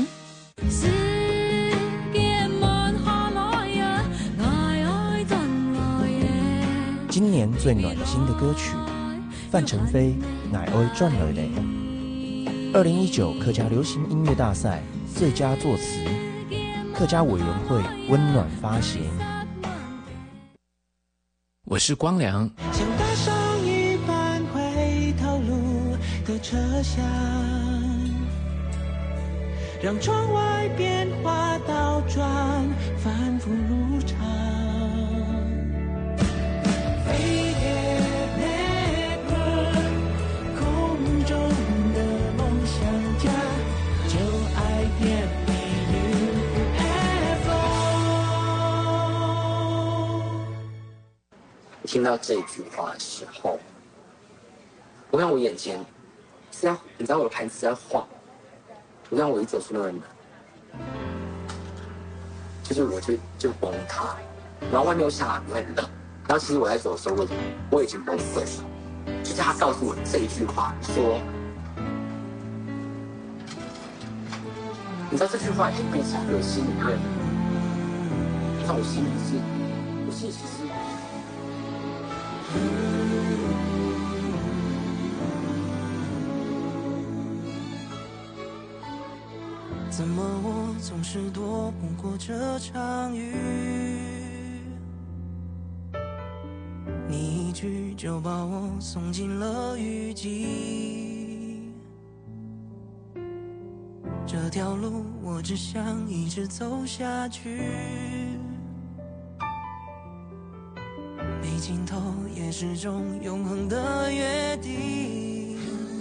今年最暖心的歌曲，范丞飞《奶爱转来嘞》。2019客家流行音乐大赛最佳作词，客家委员会温暖发行。 我是光良。 像搭上一班回头路的车厢，让窗外变化倒转，反复如常。 听到这句话的时候，我看我眼前是要，你知道我的盘子在晃，我看我一走出那个门，就是我就崩塌，然后外面又下雨很冷，然后其实我在走的时候我已经崩溃了，就是他告诉我这一句话说，你知道这句话一闭起我心里面，在我心里其实。 怎么我总是躲不过这场雨？你一句就把我送进了雨季。这条路我只想一直走下去，没尽头也是种永恒的约定。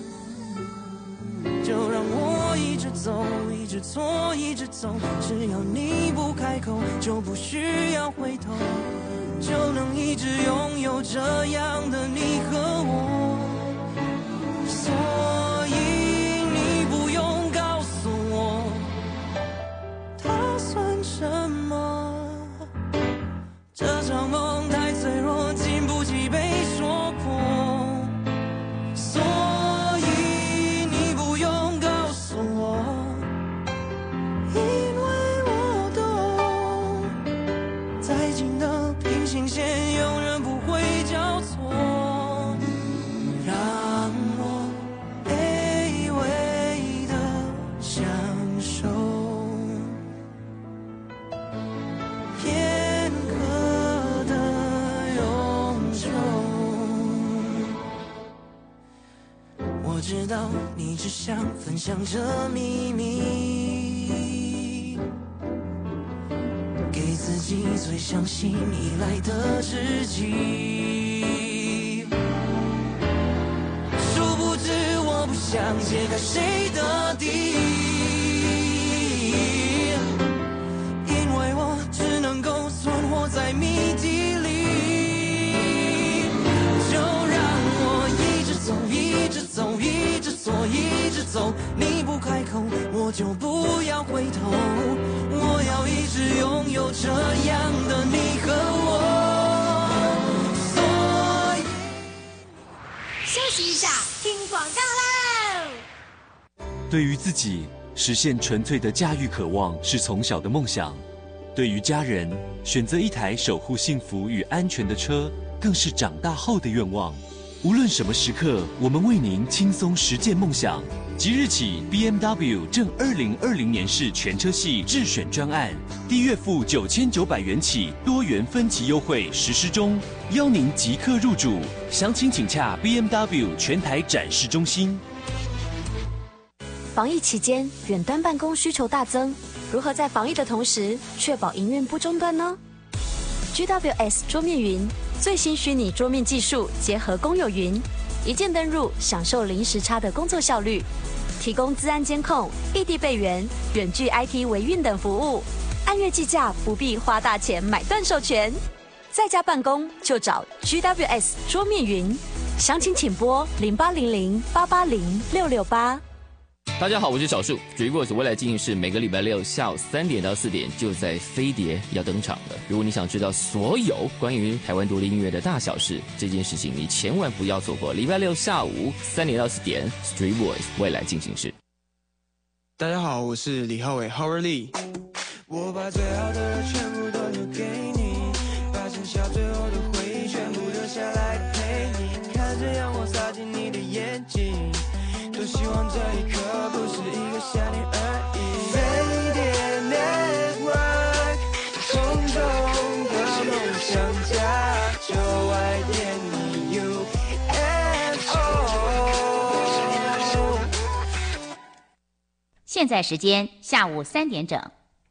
就让我一直走，一直错，一直走，只要你不开口，就不需要回头，就能一直拥有这样的你和我。所以你不用告诉我，它算什么？这场梦太脆弱，经不起被说破。所以你不用告诉我，因为我懂，再近的平行线永远不会交错。让我卑微的享受片刻的永久。我知道你只想分享这秘密，给自己最相信依赖的知己。殊不知我不想揭开谁的底，因为我只能够存活在谜底里。就让我一直走，一直走，一直错，一直走，你不开口，我就不要回头。我要一直拥有这样的你和我。所以休息一下，听广告喽。 对于自己，实现纯粹的驾驭渴望是从小的梦想；对于家人，选择一台守护幸福与安全的车，更是长大后的愿望。无论什么时刻，我们为您轻松实践梦想。即日起 ，BMW 正2020年式全车系智选专案，低月付9900元起，多元分期优惠实施中，邀您即刻入主。详情请洽 BMW 全台展示中心。 防疫期间，远端办公需求大增， 如何在防疫的同时确保营运不中断呢？ GWS 桌面云最新虚拟桌面技术结合公有云，一键登入，享受零时差的工作效率，提供资安监控、异地备援、远距 IT 维运等服务，按月计价，不必花大钱买断授权。在家办公就找 GWS 桌面云，详情请拨0800880668。 大家好，我是小树。Dreamworks 未来进行式每个礼拜六下午3点到4点就在飞碟要登场了。如果你想知道所有关于台湾独立音乐的大小事，这件事情你千万不要错过。礼拜六下午3点到4点 Dreamworks 未来进行式。 大家好，我是李浩伟 Howard Lee。我把最好的全部都留给你，把剩下最后的回忆全部留下来陪你，看着阳光洒进你的眼睛。多希望这一刻不是一个夏天而已。Radio Network， 空中的梦想家，就爱点你 UFO。 现在时间下午3点整。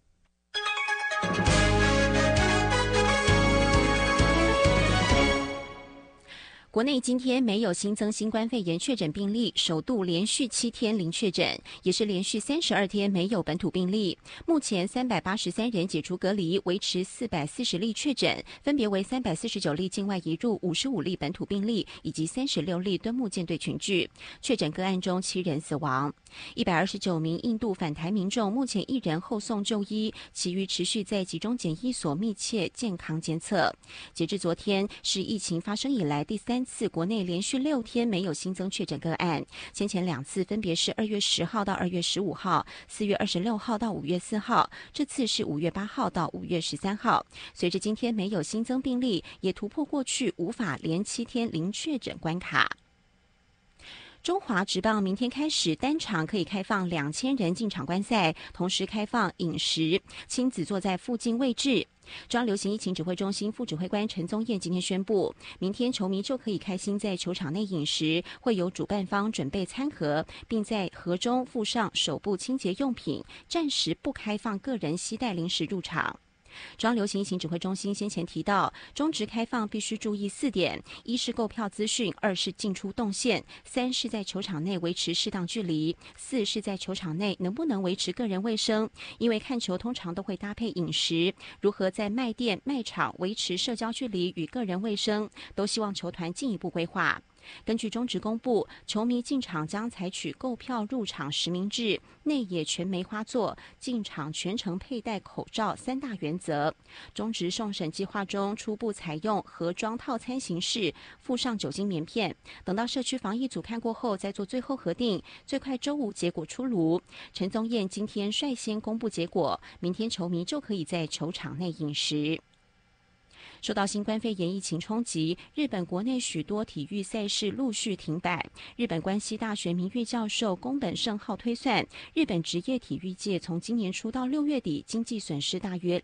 国内今天没有新增新冠肺炎确诊病例，首度连续7天零确诊，也是连续32天没有本土病例。目前383人解除隔离，维持440例确诊，分别为349例境外移入、55例本土病例以及36例敦睦舰队群聚。确诊个案中7人死亡。129名印度返台民众，目前1人后送就医，其余持续在集中检疫所密切健康监测。截至昨天，是疫情发生以来第3次国内连续6天没有新增确诊个案，先前2次分别是2月10号到2月15号、4月26号到5月4号，这次是5月8号到5月13号。随着今天没有新增病例，也突破过去无法连7天零确诊关卡。中华职棒明天开始单场可以开放2000人进场观赛，同时开放饮食，亲子坐在附近位置。中央流行疫情指挥中心副指挥官陈宗彦今天宣布，明天球迷就可以开心在球场内饮食，会由主办方准备餐盒，并在盒中附上手部清洁用品，暂时不开放个人携带零食入场。中央流行疫情指挥中心先前提到，中职开放必须注意4点：一是购票资讯，2是进出动线，3是在球场内维持适当距离，4是在球场内能不能维持个人卫生。因为看球通常都会搭配饮食，如何在卖店、卖场维持社交距离与个人卫生，都希望球团进一步规划。根据中职公布，球迷进场将采取购票入场实名制，内野全梅花座，进场全程佩戴口罩3大原则。中职送审计划中初步采用盒装套餐形式，附上酒精棉片，等到社区防疫组看过后再做最后核定，最快周5结果出炉。陈宗彦今天率先公布结果，明天球迷就可以在球场内饮食。受到新冠肺炎疫情冲击，日本国内许多体育赛事陆续停摆。日本关西大学名誉教授宫本胜浩推算，日本职业体育界从今年初到6月底，经济损失大约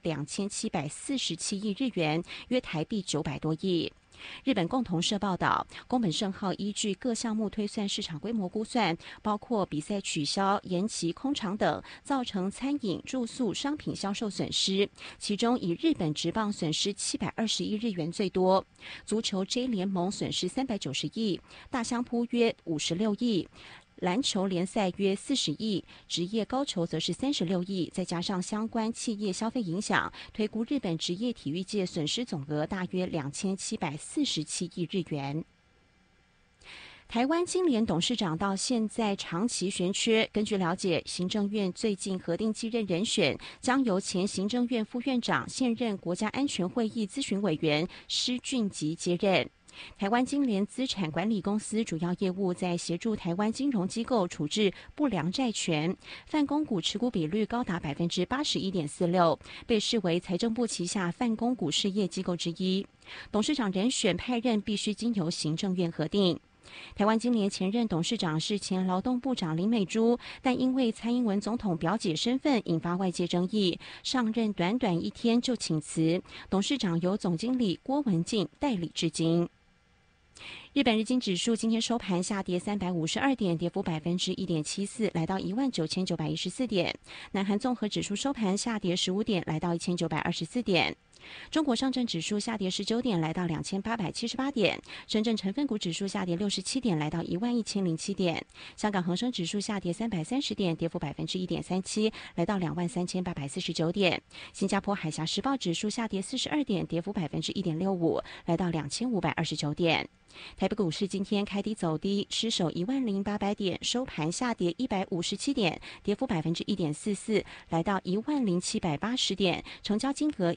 2747亿日元，约台币900多亿。日本共同社报道，宫本胜浩依据各项目推算市场规模估算，包括比赛取消、延期、空场等，造成餐饮、住宿、商品销售损失。其中以日本职棒损失720亿日元最多，足球 J 联盟损失390亿，大相扑约56亿。篮球联赛约40亿，职业高球则是36亿，再加上相关企业消费影响，推估日本职业体育界损失总额大约2747亿日元。台湾金联董事长到现在长期悬缺，根据了解，行政院最近核定继任人选，将由前行政院副院长、现任国家安全会议咨询委员施俊吉接任。台湾金联资产管理公司主要业务在协助台湾金融机构处置不良债权，泛公股持股比率高达 81.46%， 被视为财政部旗下泛公股事业机构之一。董事长人选派任必须经由行政院核定。台湾金联前任董事长是前劳动部长林美珠，但因为蔡英文总统表姐身份引发外界争议，上任短短1天就请辞，董事长由总经理郭文静代理至今。 日本日经指数今天收盘下跌352点，跌幅1.74%，来到19914点。南韩综合指数收盘下跌15点，来到1924点。中国上证指数下跌19点，来到2878点。深圳成分股指数下跌67点，来到11007点。香港恒生指数下跌330点，跌幅1.37%，来到23849点。新加坡海峡时报指数下跌42点，跌幅1.65%，来到2529点。台北股市今天开低走低，失守10800点，收盘下跌157点，跌幅1.44%，来到10780点，成交金额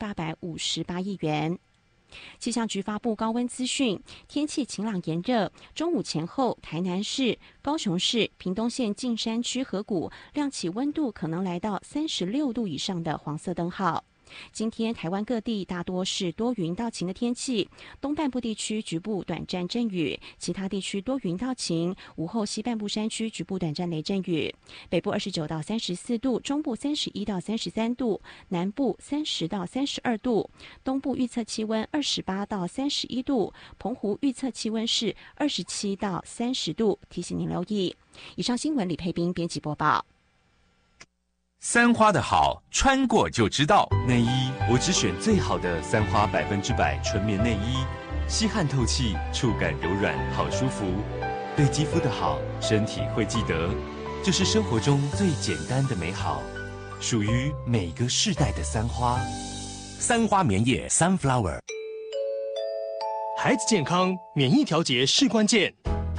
1858亿元。气象局发布高温资讯，天气晴朗炎热，中午前后，台南市、高雄市、屏东县近山区河谷亮起温度可能来到36度以上的黄色灯号。今天台湾各地大多是多云到晴的天气，东半部地区局部短暂阵雨，其他地区多云到晴，午后西半部山区局部短暂雷阵雨。北部29到34度，中部31到33度，南部30到32度，东部预测气温28到31度，澎湖预测气温是27到30度，提醒您留意。以上新闻李佩斌编辑播报。 三花的好，穿过就知道。内衣我只选最好的三花100%纯棉内衣，吸汗透气，触感柔软，好舒服。对肌肤的好，身体会记得，这是生活中最简单的美好，属于每个世代的三花。 三花棉业 Sunflower。孩子健康，免疫调节是关键。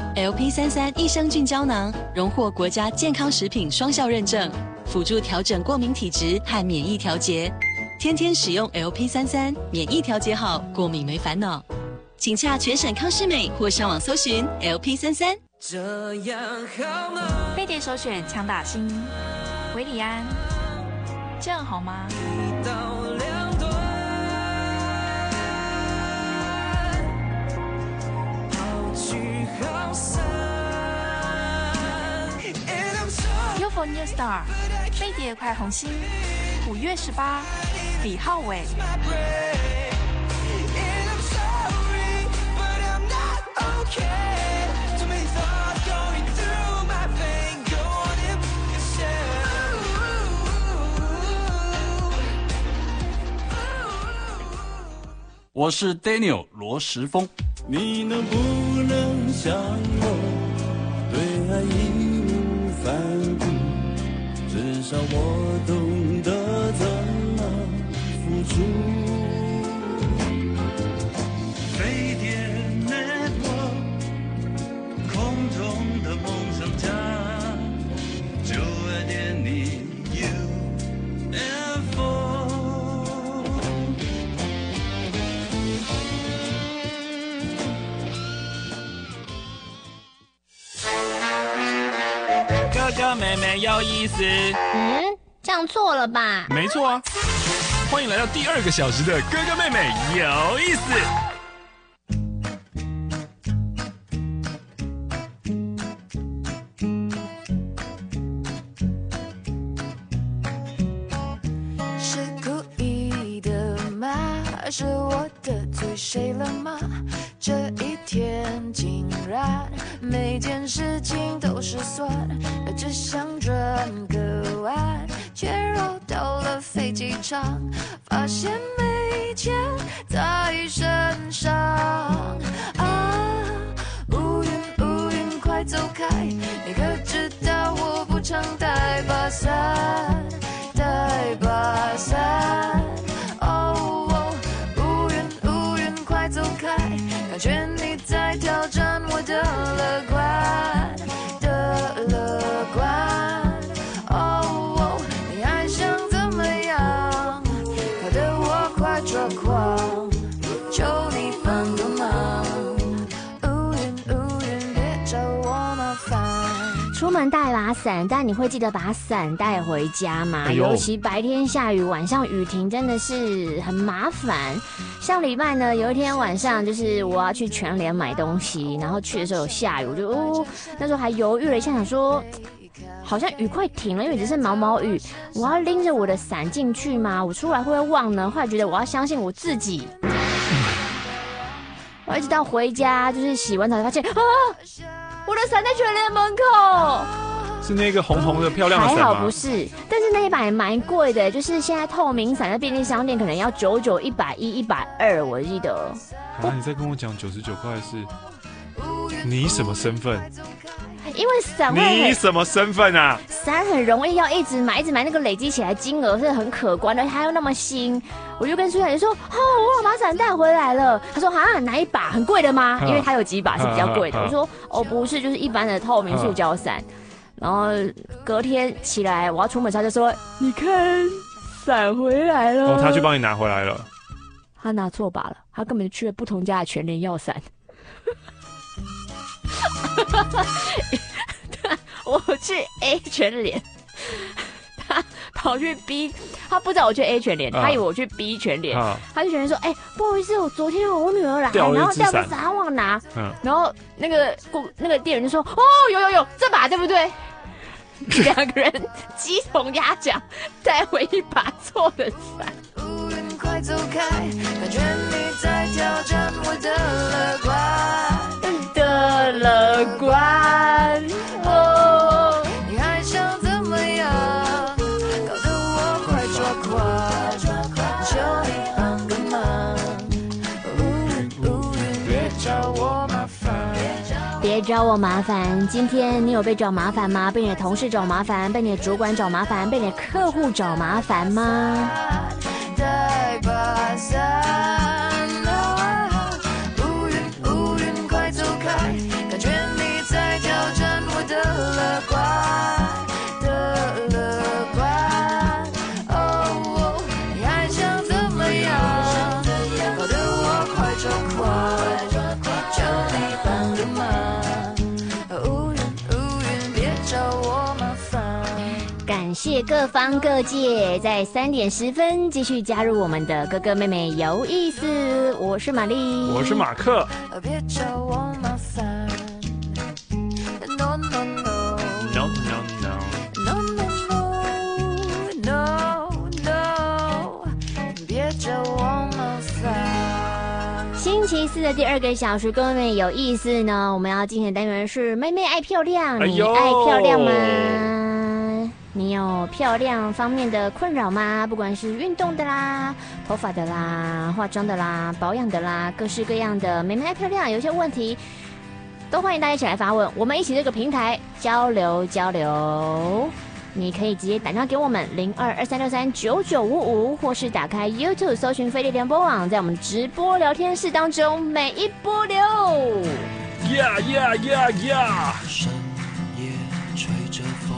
LP33益生菌胶囊荣获国家健康食品双效认证，辅助调整过敏体质和免疫调节。天天使用 LP33，免疫调节好，过敏没烦恼。请洽全省康诗美或上网搜寻 LP33。 这样好吗？ 飞碟首选强打星，维里安，这样好吗？ 一刀两断，好聚好散。 UFO New Star， 飞碟快红心，5月18，李浩伟。 我是 Daniel 罗时丰。 你能不能像我对爱义无反顾？至少我懂得怎么付出。飞碟 Network， 空中的梦想家，92点0 UFO。 哥哥妹妹有意思。 这样错了吧？ 没错啊，欢迎来到第2个小时的哥哥妹妹有意思。 是故意的吗？是我得罪谁了吗？这一天竟然每件事情都失算，只想转个弯，却绕到了飞机场，发现没钱在身上。啊，乌云乌云快走开，你可知道我不常带把伞，带把伞。哦，乌云乌云快走开，感觉你在挑战我的乐观的乐观。哦，你还想怎么样？搞得我快抓狂，求你帮个忙。乌云乌云别找我麻烦。 出门带把伞，但你会记得把伞带回家吗？尤其白天下雨，晚上雨停，真的是很麻烦。上礼拜呢，有一天晚上，就是我要去全联买东西，然后去的时候有下雨，我就那时候还犹豫了一下，想说好像雨快停了，因为只是毛毛雨，我要拎着我的伞进去吗？我出来会不会忘呢？后来觉得我要相信我自己。 我一直到回家，就是洗完澡才发现啊，我的伞在全联门口。 是那个红红的漂亮的伞吗？ 还好不是，但是那一把也蛮贵的，就是现在透明伞在便利商店可能要99、110、120，我记得。 啊，你在跟我讲99块是？你什么身份？ 因为伞会你什么身份啊？ 伞很容易要一直买，那个累积起来金额是很可观的，而且还又那么新。我就跟苏小姐说：“哦，我把伞带回来了。”她说：“啊，哪一把很贵的吗？因为它有几把是比较贵的。”我说：“哦，不是，就是一般的透明塑胶伞。”然后隔天起来我要出门，他就说：“你看，伞回来了。” 哦，他去帮你拿回来了。 他拿错把了，他根本就去了不同家的全联要伞。我去 A 全联，他跑去 B， 他不知道我去 A 全联，他以为我去 B 全联，他就全联说：“不好意思，我昨天我女儿来，然后掉个伞，忘了拿。”然后那个店员就说：“哦，有这把对不对？”两个人鸡同鸭讲，带回一把错的伞。快走开，感觉你在挑战我的乐观。哦，你还想怎么样？搞得我快抓狂，求你帮个忙。别找我麻烦，别找我麻烦。今天你有被找麻烦吗？被你的同事找麻烦，被你的主管找麻烦，被你的客户找麻烦吗？带把伞，乌云快走开，感觉你在挑战我的乐观。哦，你还想怎么样？搞得我快抓狂，求你帮个忙。乌云，别找我麻烦。感谢各方各界在3点10分继续加入我们的哥哥妹妹有意思。我是玛丽， 我是马克。 别找我麻烦 ，No no no no no no no no no， 别找我麻烦。星期4的第2个小时，哥哥妹妹有意思呢。我们要进行的单元是妹妹爱漂亮，你爱漂亮吗？你有漂亮方面的困扰吗？不管是运动的啦、头发的啦、化妆的啦、保养的啦，各式各样的妹妹爱漂亮，有些问题都欢迎大家一起来发问，我们一起这个平台交流。你可以直接打电话给我们0223639955，或是打开 YouTube 搜寻飞利联播网，在我们直播聊天室当中每一波流。 深夜吹着风。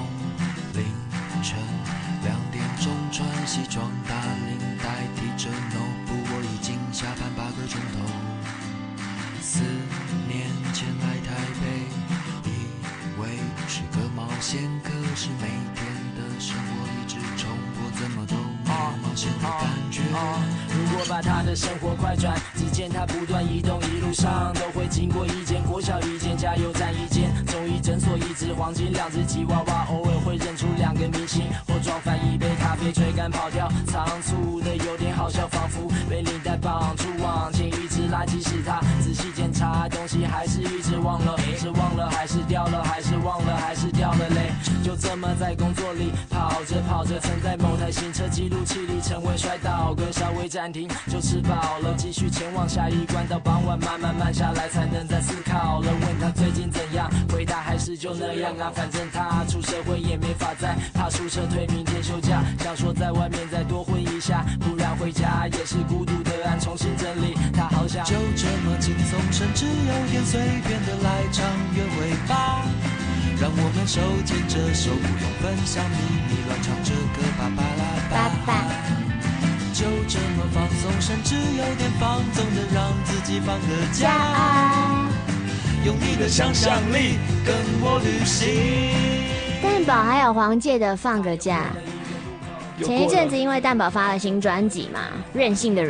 穿西装打领代替着 no 不，我已经下班8个钟头。4年前来台北，以为是个冒险，可是每天的生活一直重播，怎么都没有冒险的感觉。 如果把他的生活快转，只见他不断移动，一路上都会经过一间国小，一间加油站，一间中医诊所，一只黄金，2只吉娃娃，偶尔会认出2个明星，或撞翻一杯咖啡，追赶跑跳，仓促的有点好笑，仿佛被领带绑住，往前一直拉，即使他仔细检查东西，还是一直忘了，是忘了还是掉了，还是忘了还是掉了嘞？就这么在工作里跑着，曾在某台行车记录器里成为摔倒，跟稍微暂停就吃饱了，继续前往下一关，到傍晚慢下来才能再思考了。问他最近怎样，回答还是就那样啊，反正他出社会也没法再怕宿舍推明天休假，想说在外面再多混一下，不然回家也是孤独的岸，重新整理他好想就这么轻松，甚至有点随便的来场约会吧，让我们手牵着手，不用分享秘密，乱唱着歌，巴巴拉巴巴，就这么放松，甚至有点放纵的让自己放个假，用你的想象力跟我旅行。 蛋宝还有黄玠的放个假，前一阵子因为蛋宝发了新专辑嘛，任性的人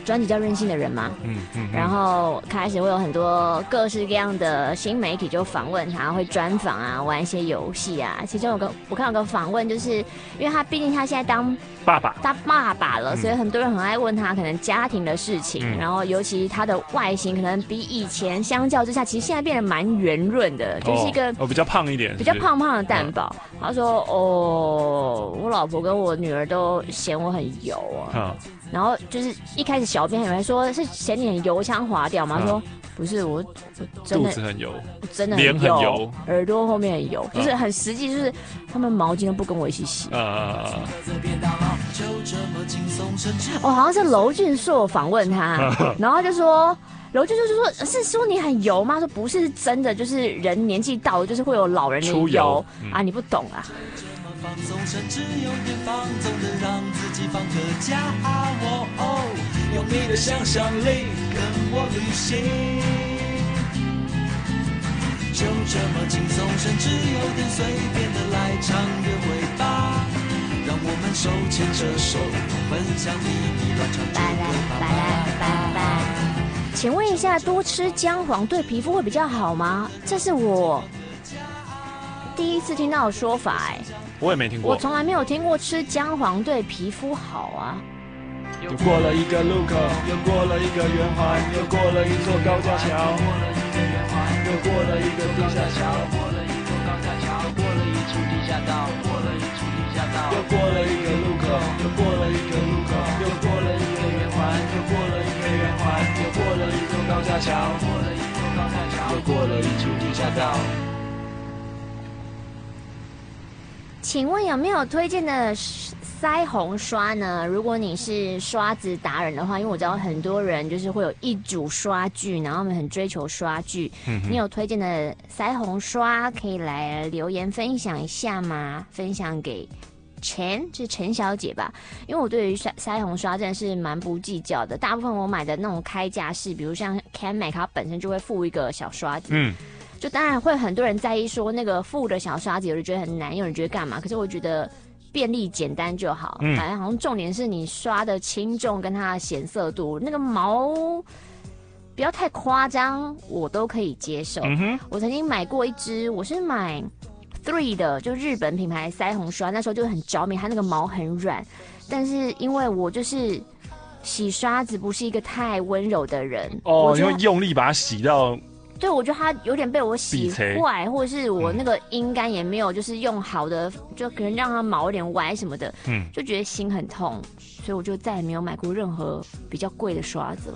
专辑叫《任性的人》嘛，然后开始会有很多各式各样的新媒体就访问他，会专访啊，玩一些游戏啊。其中我看有个访问，就是因为他毕竟他现在当爸爸了，所以很多人很爱问他可能家庭的事情，然后尤其他的外形可能比以前相较之下，其实现在变得蛮圆润的，就是一个比较胖一点， 比较胖的蛋宝。他说我老婆跟我女儿都嫌我很油啊。然后就是一开始小编还会说是嫌你很油腔滑调嘛，说不是我真的肚子很油， 真的脸很油， 耳朵后面很油，就是很实际，就是他们毛巾都不跟我一起洗。好像是娄俊硕访问他，然后就说娄俊硕就说是说你很油吗？说不是，是真的，就是人年纪到了就是会有老人的油啊，你不懂啊。 放松，甚至有点放纵的让自己放个假。用你的想象力跟我旅行，就这么轻松，甚至有点随便的来场约会吧。让我们手牵着手，分享秘密，乱唱这个吧。 请问一下，多吃姜黄对皮肤会比较好吗？这是我第一次听到的说法， 我也没听过， 我从来没有听过吃姜黄对皮肤好啊。 又过了一个路口，又过了一个圆环，又过了一座高架桥，又过了一个地下桥，过了一座高架桥，过了一处地下道，过了一处地下道，又过了一个路口，又过了一个路口，又过了一个圆环，又过了一个圆环，又过了一座高架桥，过了一座高架桥，又过了一处地下道。 请问有没有推荐的腮红刷呢？如果你是刷子达人的话，因为我知道很多人就是会有一组刷具，然后他们很追求刷具。你有推荐的腮红刷可以来留言分享一下吗？分享给是陈小姐吧，因为我对于腮红刷真的是蛮不计较的。大部分我买的那种开架式，比如像 CanMac， 它本身就会附一个小刷子。就当然会很多人在意说那个附的小刷子，有人觉得很难，有人觉得干嘛？可是我觉得便利简单就好。反正好像重点是你刷的轻重跟它的显色度，那个毛不要太夸张，我都可以接受。我曾经买过一支，我是买 3 的，就日本品牌腮红刷，那时候就很着迷，它那个毛很软，但是因为我就是洗刷子不是一个太温柔的人， 你会用力把它洗到。 对，我觉得它有点被我洗坏，或者是我那个阴干也没有，就是用好的，就可能让它毛有点歪什么的，就觉得心很痛，所以我就再也没有买过任何比较贵的刷子了。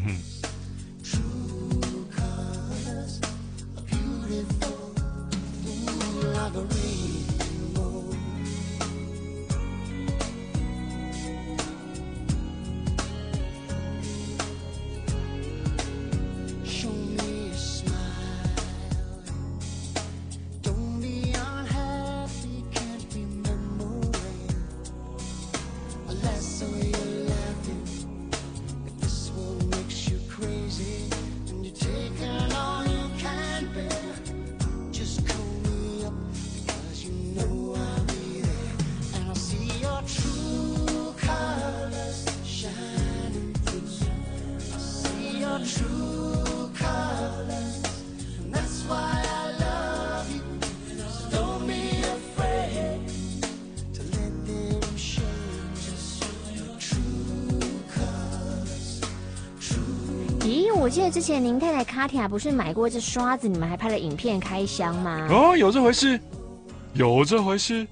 我记得之前您太太卡提亚不是买过一支刷子，你们还拍了影片开箱吗？ 有这回事，有这回事。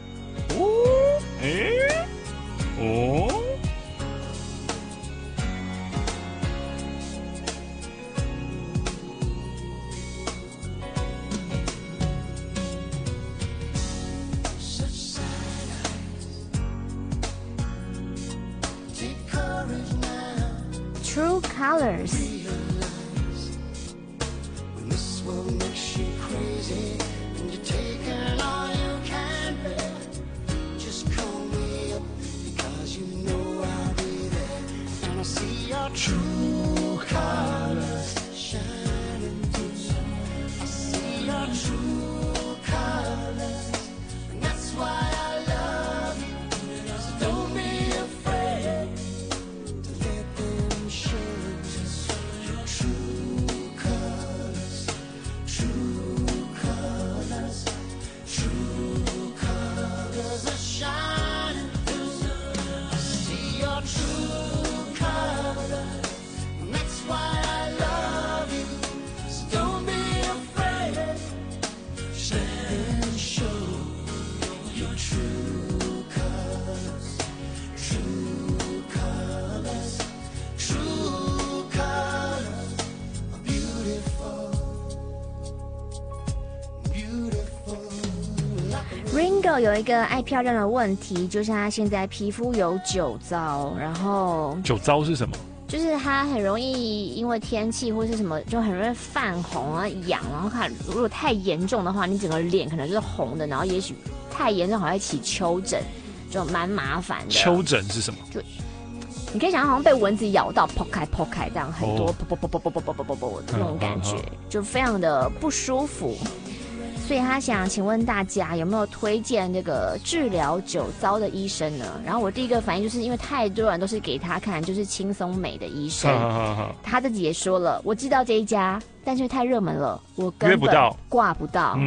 True Colors。 True colors shining through. I see your true colors, and that's why I love you. So don't be afraid to let them Ringo 有一个爱漂亮的问题，就是他现在皮肤有酒糟，然后酒糟是什么？ 就是他很容易因为天气或是什么，就很容易泛红啊、痒，然后看如果太严重的话，你整个脸可能就是红的，然后也许太严重还会起丘疹，就蛮麻烦的。 丘疹是什么？ 就你可以想象好像被蚊子咬到，剖开这样，很多啵那种感觉，就非常的不舒服。所以他想请问大家有没有推荐这个治疗酒糟的医生呢？然后我第一个反应就是因为太多人都是给他看，就是轻松美的医生，他自己也说了，我知道这一家，但是太热门了，我根本挂不到。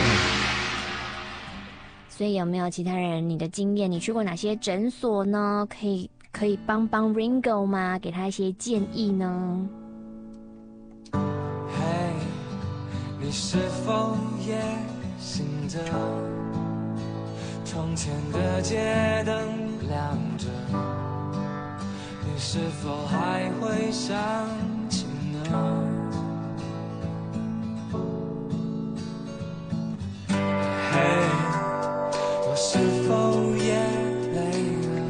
所以有没有其他人你的经验？你去过哪些诊所呢？可以帮 Ringo 吗？给他一些建议呢？ 你是否也醒着？窗前的街灯亮着，你是否还会想起呢？嘿，我是否也累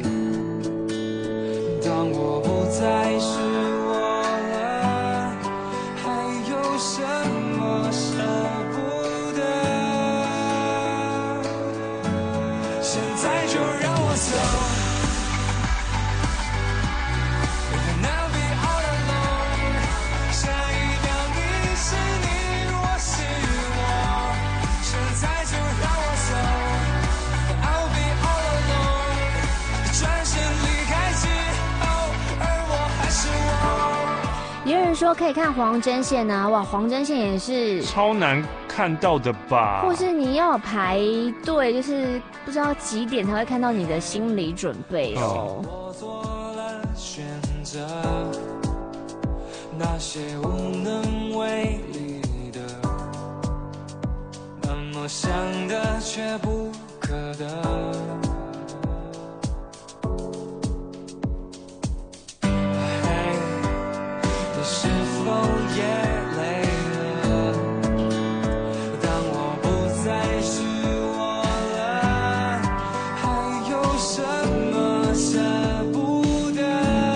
了？当我不再是我了，还有什么舍不得？现在就让我走。 有人说可以看黄针线啊，哇，黄针线也是超难看到的吧？ 或是你要排队，就是不知道几点才会看到你的心理准备哦。 我做了选择，那些无能为力的，那么想的却不可得。是否也累了？当我不再是我了，还有什么舍不得？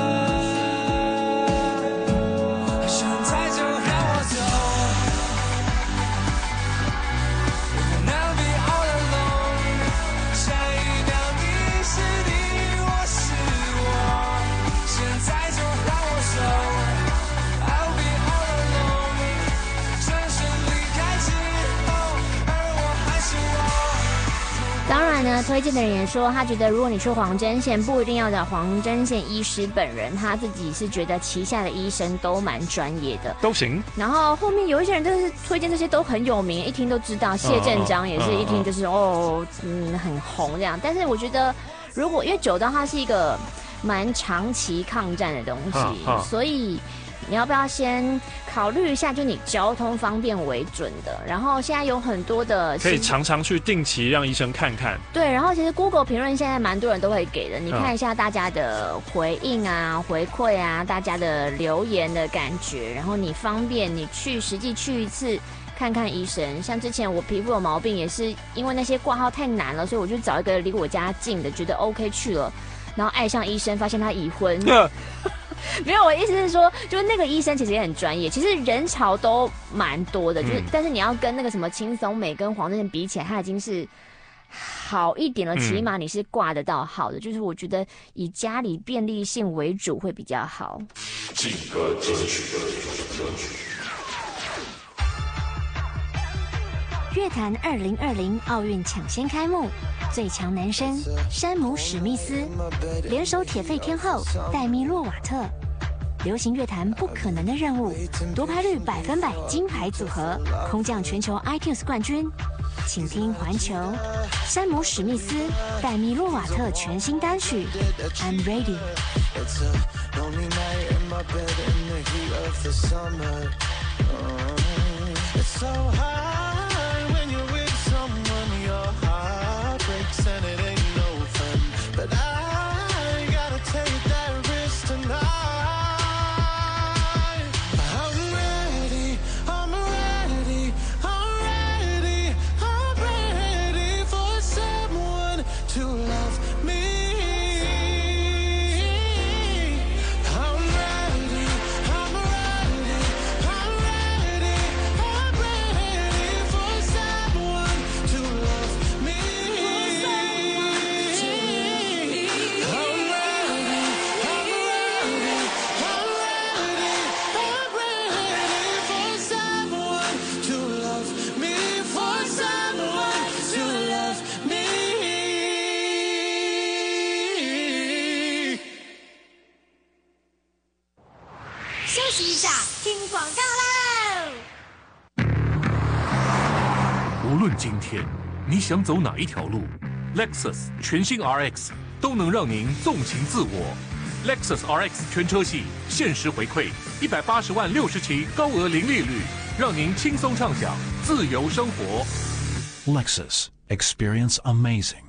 现在就让我走。I'll be all alone。下一秒你是你，我是我。现在就让我走。 当然呢，推荐的人也说，他觉得如果你去黄针线，不一定要找黄针线医师本人，他自己是觉得旗下的医生都蛮专业的， 都行。 然后后面有一些人就是推荐这些都很有名，一听都知道。谢振章也是一听就是很红这样。但是我觉得，如果因为酒糟它是一个蛮长期抗战的东西，所以你要不要先考虑一下，就你交通方便为准的。然后现在有很多的可以常常去定期让医生看看。 对，然后其实 Google 评论现在蛮多人都会给的，你看一下大家的回应啊、回馈啊、大家的留言的感觉，然后你方便你实际去一次看看医生。像之前我皮肤有毛病，也是因为那些挂号太难了，所以我就找一个离我家近的，觉得 OK 去了，然后爱上医生，发现他已婚。没有，我意思是说，就是那个医生其实也很专业，其实人潮都蛮多的，就是但是你要跟那个什么轻松美跟黄针线比起来，它已经是好一点了，起码你是挂得到号的。就是我觉得以家里便利性为主会比较好。劲歌金曲。 乐坛2020奥运抢先开幕，最强男生山姆史密斯联手铁肺天后黛蜜洛瓦特，流行乐坛不可能的任务，夺牌率100%金牌组合，空降全球 iTunes 冠军。请听环球山姆史密斯黛蜜洛瓦特全新单曲 I'm Ready。 And it ain't no fun, but I gotta take that risk tonight. I'm ready, 今天，你想走哪一条路 ？Lexus 全新 RX 都能让您纵情自我。Lexus RX 全车系限时回馈180万60期高额零利率，让您轻松畅享自由生活。 Lexus Experience Amazing。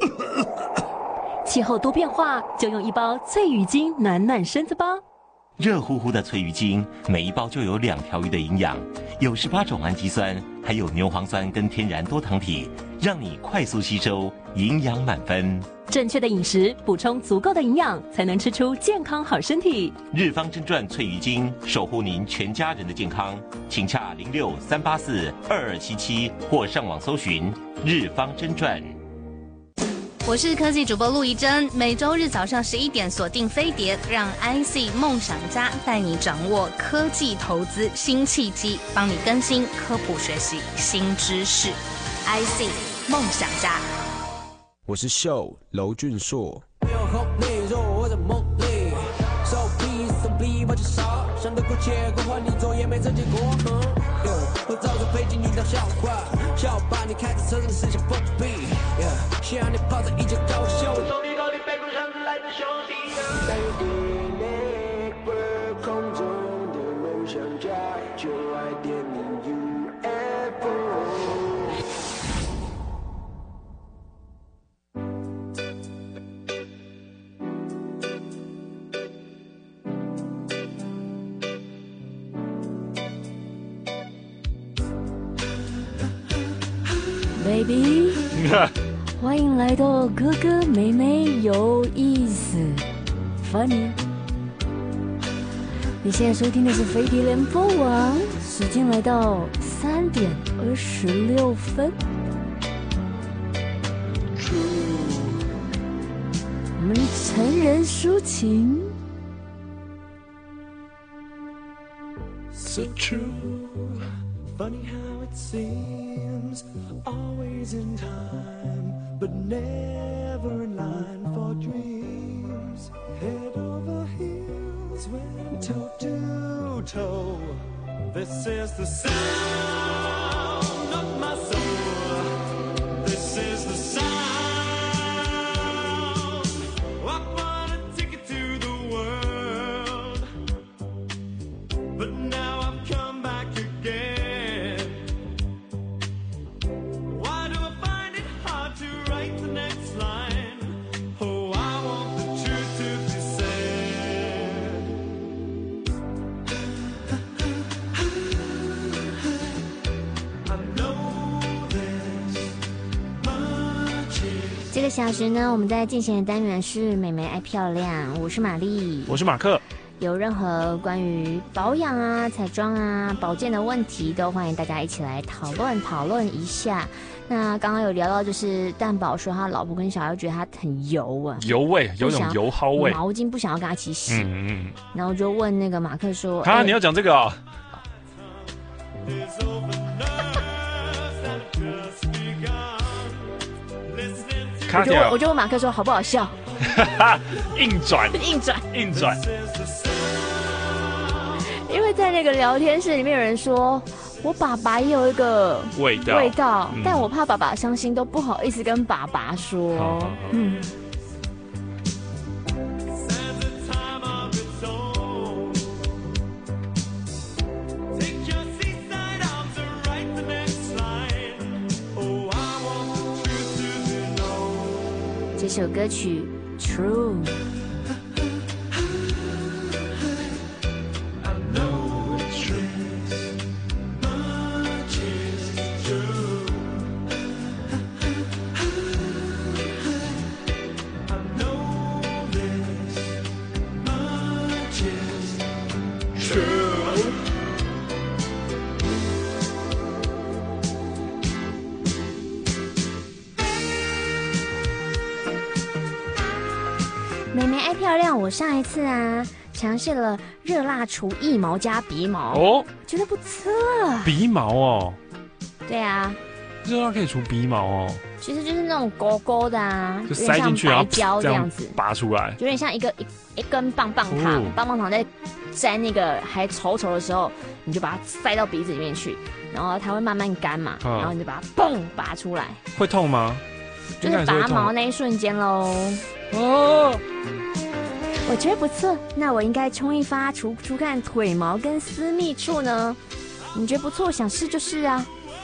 气候多变化，就用一包翠羽精暖暖身子吧。 热乎乎的翠羽精，每一包就有2条鱼的营养，有18种氨基酸，还有牛磺酸跟天然多糖体，让你快速吸收，营养满分。 正确的饮食，补充足够的营养，才能吃出健康好身体。 日方真传翠羽精，守护您全家人的健康，请洽06-384-2277或上网搜寻日方真传。 我是科技主播陆怡珍，每周日早上11点锁定飞碟，让 IC 梦想家带你掌握科技投资新契机，帮你更新科普学习新知识。IC 梦想家， 我是秀娄俊硕。想得过且过，换你做也没这结果。我早就飞进你当笑话，笑把你开在车上剩下封闭。希望你泡在一家高秀，从你到底背过上来的兄弟。在空中的梦想家，就爱点你 UFO。 Baby， 欢迎来到哥哥妹妹有意思 Funny。你现在收听的是飞碟联播网，时间来到3点26分。我们成人抒情。 So true。Funny how it seems, always in time, but never in line for dreams. Head over heels, went toe to toe. This is the sound of my soul. This is the sound. I wanna take it to the world, but now I've come back again. 这个小时呢，我们在进行的单元是美眉爱漂亮，我是玛丽， 我是马克。 有任何关于保养啊、彩妆啊、保健的问题，都欢迎大家一起来讨论一下。那刚刚有聊到，就是蛋宝说他老婆跟小孩觉得他很油啊， 油味，有种油耗味， 毛巾不想要跟他一起洗。然后就问那个马克说：“ 啊，你要讲这个啊？” 我就问马克说好不好笑？ 硬转。 因为在那个聊天室里面有人说，我爸爸也有一个味道，但我怕爸爸伤心，都不好意思跟爸爸说。这首歌曲 True。妹妹爱漂亮，我上一次啊尝试了热蜡除腋毛加鼻毛哦，觉得不错。 鼻毛哦？ 对啊， 热蜡可以除鼻毛哦。 其实就是那种勾勾的啊， 就塞进去，然后胶这样子拔出来， 有点像一根棒棒糖，棒棒糖在沾那个还稠稠的时候，你就把它塞到鼻子里面去，然后它会慢慢干嘛，然后你就把它嘣拔出来。 会痛吗？ 就是拔毛那一瞬间喽。哦，我觉得不错，那我应该冲一发除看腿毛跟私密处呢？你觉得不错，想试就试啊。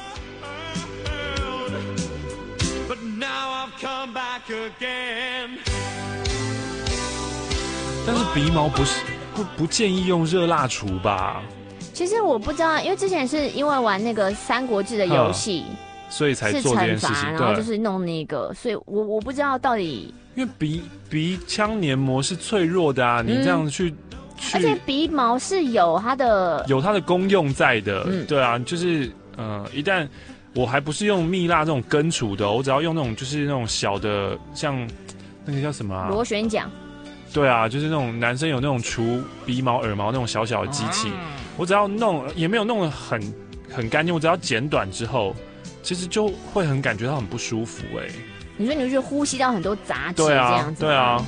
但是鼻毛不建议用热蜡除吧？ 其实我不知道，因为之前是因为玩那个《三国志》的游戏， 所以才做这件事情， 然后就是弄那个，所以我不知道到底， 因为鼻腔黏膜是脆弱的啊，你这样去， 而且鼻毛是有它的功用在的，对啊，就是一旦我还不是用蜜蜡这种根除的，我只要用那种就是那种小的，像那个叫什么啊？ 螺旋桨。 对啊，就是那种男生有那种除鼻毛、耳毛那种小小的机器，我只要弄，也没有弄得很干净，我只要剪短之后，其实就会感觉到很不舒服哎。 你说你就呼吸到很多杂质这样子？ 对啊。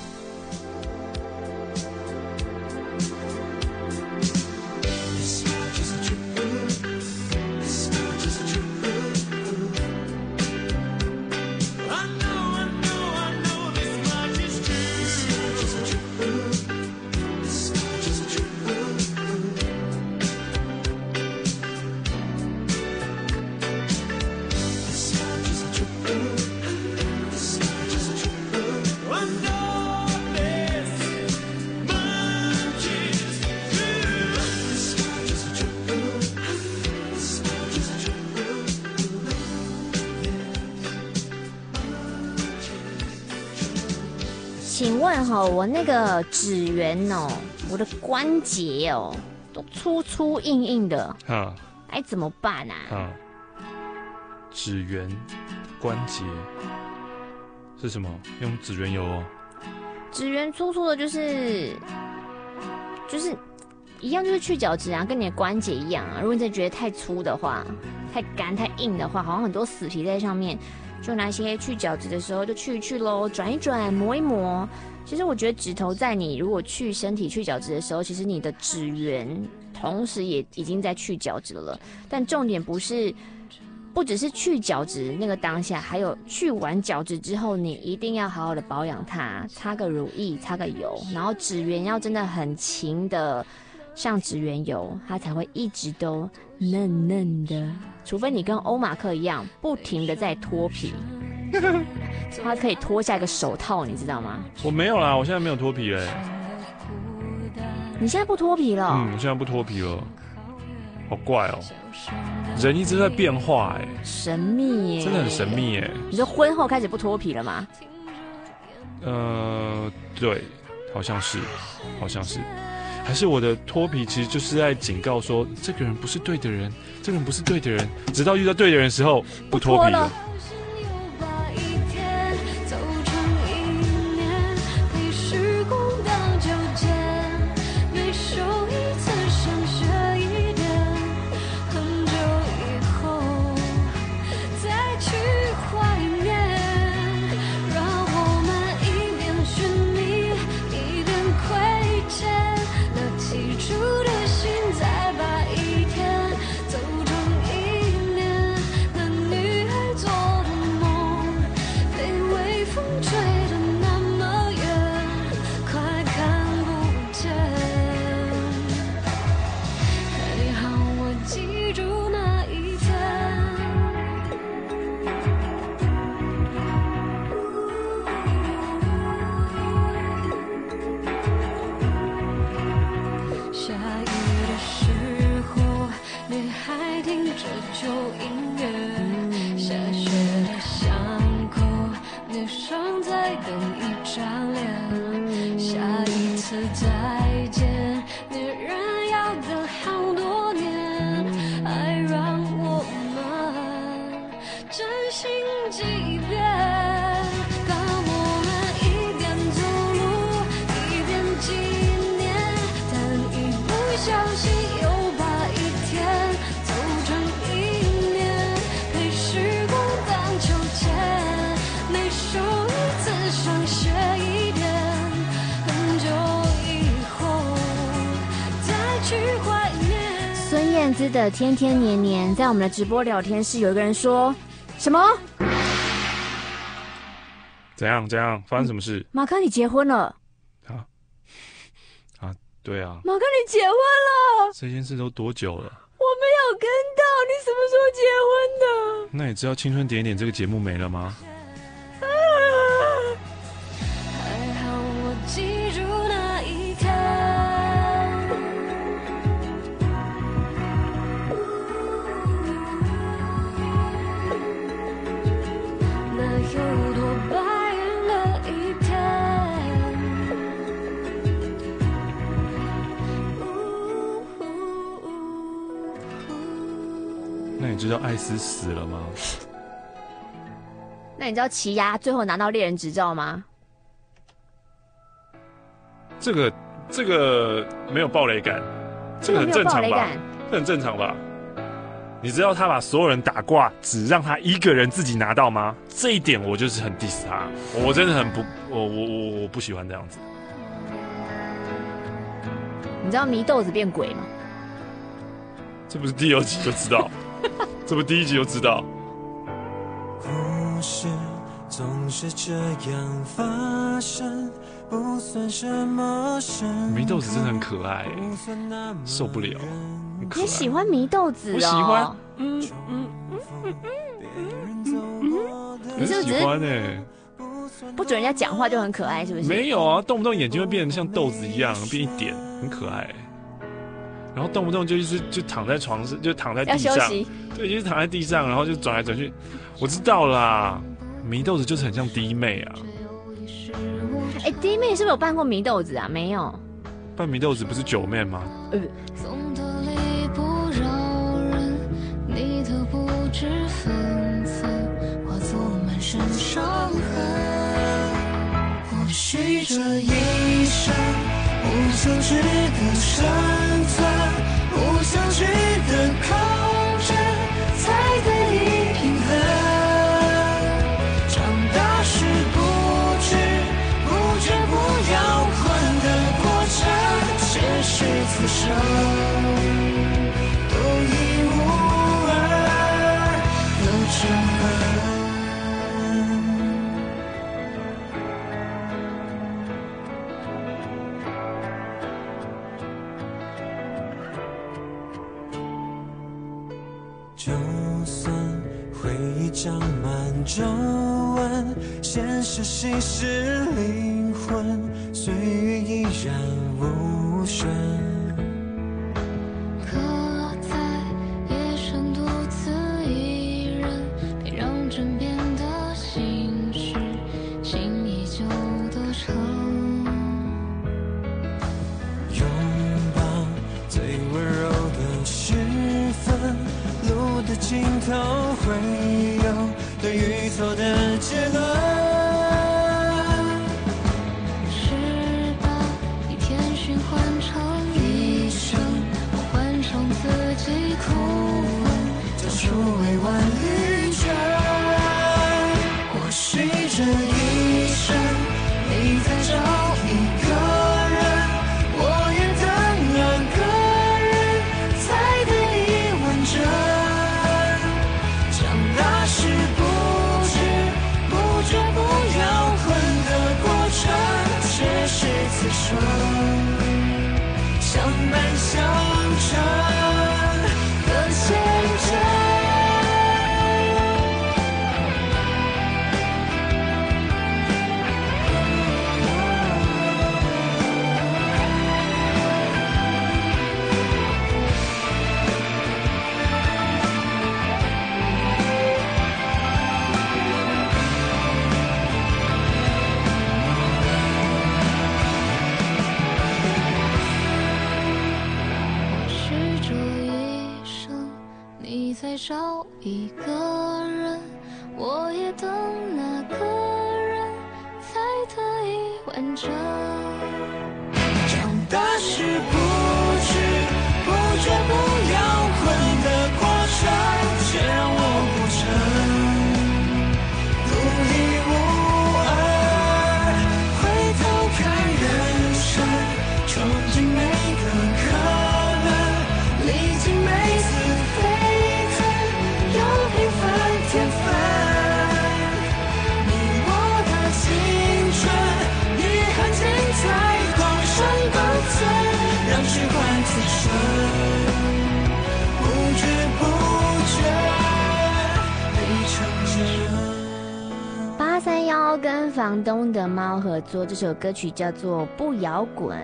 请问我那个指缘哦，我的关节哦，都粗粗硬硬的，该怎么办啊？ 指缘关节是什么？用指缘油哦。 指缘粗粗的，就是一样，就是去角质啊，跟你的关节一样啊。如果你真的觉得太粗的话，太干太硬的话，好像很多死皮在上面。就拿一些去角质的时候就去一去咯，转一转，磨一磨。其实我觉得指头在你如果去身体去角质的时候，其实你的指缘同时也已经在去角质了。但重点不只是去角质那个当下，还有去完角质之后，你一定要好好的保养它，擦个乳液，擦个油，然后指缘要真的很勤的上指缘油，它才会一直都嫩嫩的。除非你跟欧马克一样，不停的在脱皮，他可以脱下一个手套，你知道吗？ 我没有啦，我现在没有脱皮嘞。 你现在不脱皮了？ 我现在不脱皮了，好怪哦。人一直在变化哎， 神秘耶， 真的很神秘哎。 你说婚后开始不脱皮了吗？ 对，好像是。还是我的脱皮其实就是在警告说，这个人不是对的人，这个人不是对的人，直到遇到对的人的时候，不脱皮了。 上学一点，很久以后。 姿的天天年年，在我们的直播聊天室有一个人说什么？ 怎样？发生什么事？ 马克，你结婚了？ 对啊。 马克，你结婚了？ 这件事都多久了？ 我没有跟到，你什么时候结婚的？ 那你知道《青春点点》这个节目没了吗？ 还好我记住那一天，那有多白云的一天。 那你知道艾斯死了吗？ 那你知道奇亚最后拿到猎人执照吗？ 这个没有暴雷感，这个很正常吧？这很正常吧？你知道他把所有人打挂，只让他一个人自己拿到吗？这一点我就是很 diss 他，我真的很不，我不喜欢这样子。 你知道祢豆子变鬼吗？ 这不是第2集就知道，这不第1集就知道。 故事总是这样发生，不算什么神。 祢豆子真的很可爱，受不了。 你喜欢祢豆子哦？ 我喜欢， 你是不是喜欢不准人家讲话就很可爱，是不是？ 没有啊，动不动眼睛会变成像豆子一样，变一点，很可爱。然后动不动就躺在床上，就躺在地上，对，就是躺在地上，然后就转来转去。我知道啦，祢豆子就是很像弟妹啊。 哎，弟妹是不是有扮过祢豆子啊？没有。 扮祢豆子不是九妹吗？ 送的礼不饶人，你的不知分寸，化作满身伤痕。或许这一生不想值得生存，不想值得控制，才得以平衡。长大时不知不觉不要混的过程，却是此生独一无二的诚恳。就算回忆长满皱纹，现实稀释灵魂，岁月依然无声。刻在夜深独自一人，别让枕边的心事情依旧的疼。拥抱最温柔的时分，路的尽头会有对与错的结论。是把一天循环成一生，我换成自己哭吻，交出委婉旅程。或许这一生你在找一个人，我也等那个人才得以完整。是不知不觉不要混的过程，却是此生相伴相成的见证。再找一个人，我也等那个人才得以完整。长大时不知不觉不要混的过程，却让我活成独一无二。回头看人生，闯进每个可能，历经每次房东的猫合作，这首歌曲叫做《不摇滚》。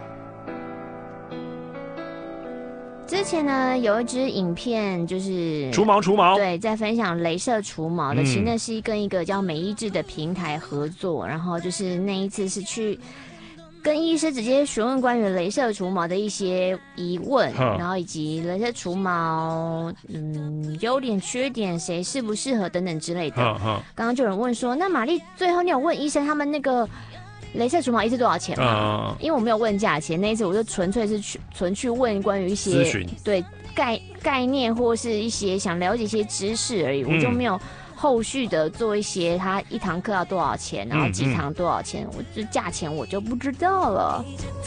之前呢，有一支影片就是除毛， 对，在分享雷射除毛的，其实那是跟一个叫美医治的平台合作，然后就是那一次是去跟医师直接询问关于雷射除毛的一些疑问，然后以及雷射除毛优点缺点，谁适不适合等等之类的。刚刚就有人问说，那玛丽最后你有问医生他们那个雷射除毛一次多少钱吗？因为我没有问价钱，那一次我就纯粹是去问关于一些咨询， 对概念或是一些想了解一些知识而已，我就没有后续的做一些他一堂课要多少钱，然后几堂多少钱，我这价钱我就不知道了。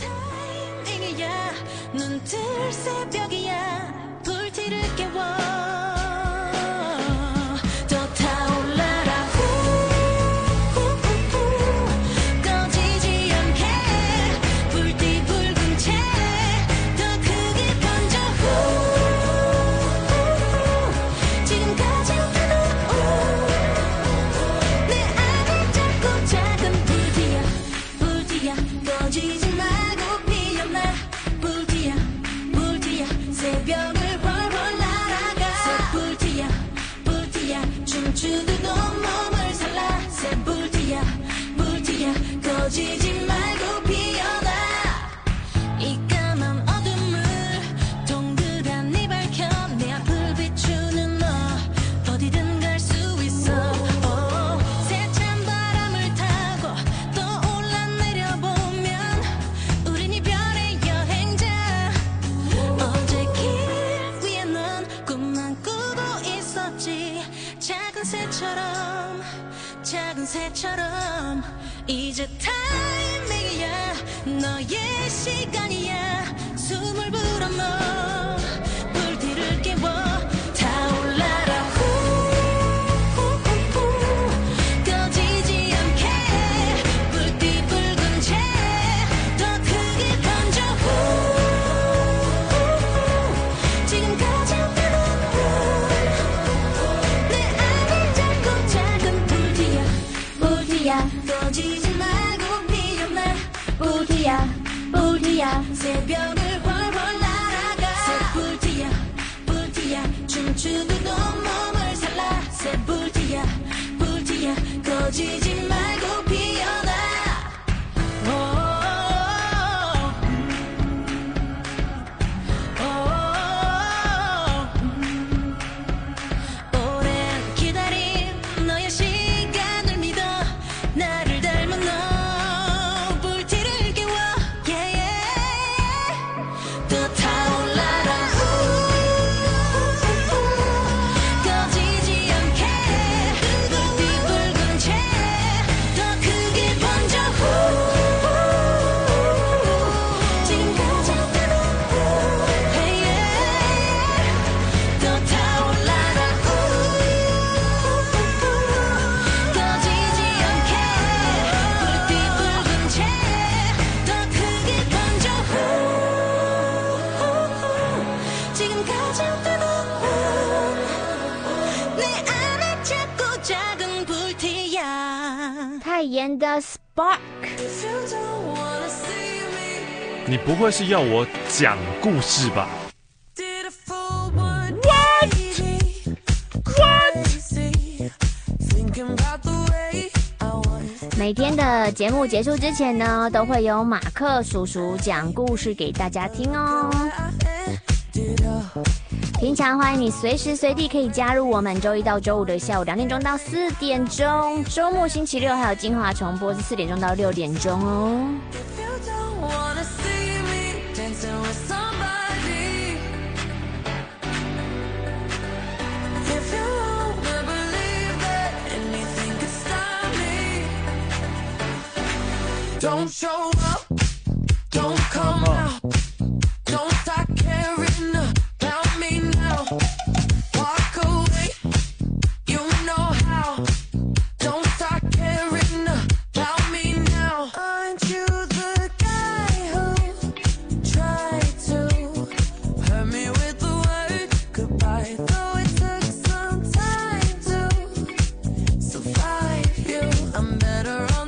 작은 새처럼 이제 타이밍이야 너의 시간이야 숨을 불어넣어 불길을 깨워 타올라라 꺼지지 않게 불띠 붉은 채 더 크게 번져 지금 가장 뜨거운 내 안을 잡고 작은 불티야 꺼지지 말고 피어나 불티야 새벽을 훨훨 날아가 불티야 춤추듯 몸을 살라 새 불티야 꺼지지 말고 피어나 오랜 기다림 너의 시간을 믿어 나를 닮은 너 불티를 깨워 또 타올라라 꺼지지 않게 불띠 붉은 채 더 크게 번져 지금 가장 뜨거운 또 타올라라 꺼지지 않게 불띠 붉은 채 더 크게 번져 지금 가장 뜨거운 내 안에 작고 작은 불티야 泰妍的 Spark。 你不会是要我讲故事吧？ 每天的节目结束之前呢，都会有马克叔叔讲故事给大家听哦。平常欢迎你随时随地可以加入我们，周一到周五的下午2点钟到4点钟，周末星期六还有精华重播是4点钟到6点钟哦。 Don't show up, don't come out, don't start caring about me now. Walk away, you know how. Don't start caring about me now. Aren't you the guy who tried to hurt me with the word goodbye? Though it took some time to survive you, I'm better off.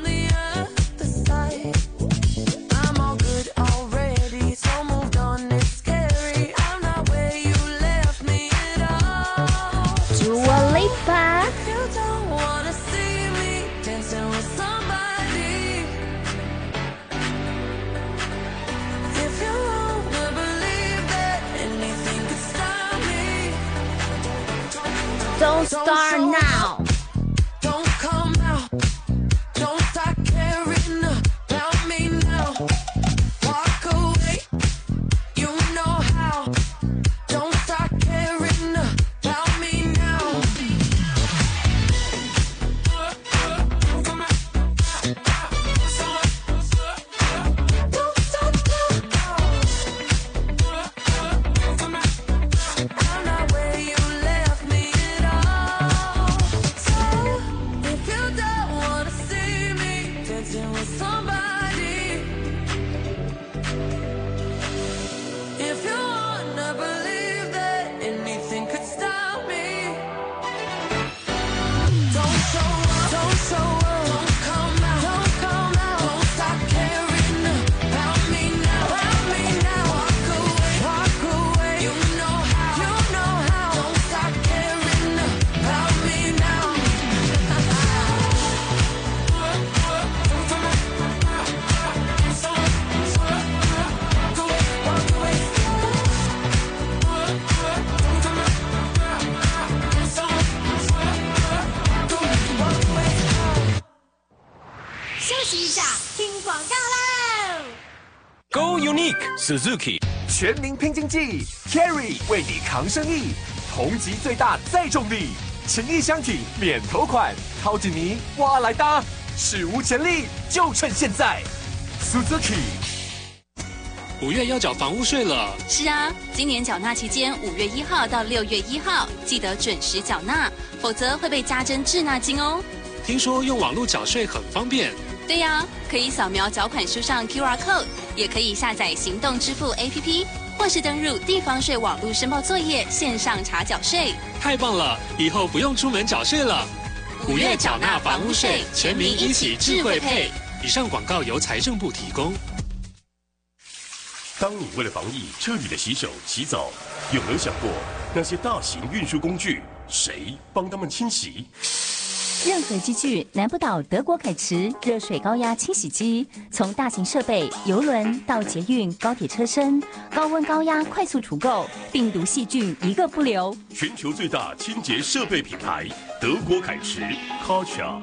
Don't start now. Don't come out. Don't start caring about me now. Walk away. You know how. Don't start caring about me now. Don't start now. I'm not where you left me at all. So if you don't wanna see me dancing with somebody, if you wanna believe that anything could stop me, don't show up, don't show up, don't come out, don't come out, don't stop caring about me now, walk away, you know how, don't stop caring about me now. Walk away. 休息一下，听广告喽。 Go Unique Suzuki 全民拼经济 ，Carry 为你扛生意，同级最大再重力，情谊相挺免头款，掏紧泥挖来搭，史无前例，就趁现在 ，Suzuki。 5月要缴房屋税了。 是啊，今年缴纳期间5月1号到6月1号，记得准时缴纳，否则会被加征滞纳金哦。 听说用网络缴税很方便。 对呀，可以扫描缴款书上 QR code， 也可以下载行动支付 APP， 或是登入地方税网络申报作业线上查缴税。 太棒了，以后不用出门缴税了。5月缴纳房屋税，全民一起智慧配。以上广告由财政部提供。 当你为了防疫彻底的洗手、洗澡，有没有想过那些大型运输工具谁帮他们清洗？ 任何机具难不倒德国凯驰热水高压清洗机，从大型设备、邮轮到捷运、高铁车身，高温高压快速除垢，病毒细菌一个不留。 全球最大清洁设备品牌德国凯驰 Karcher。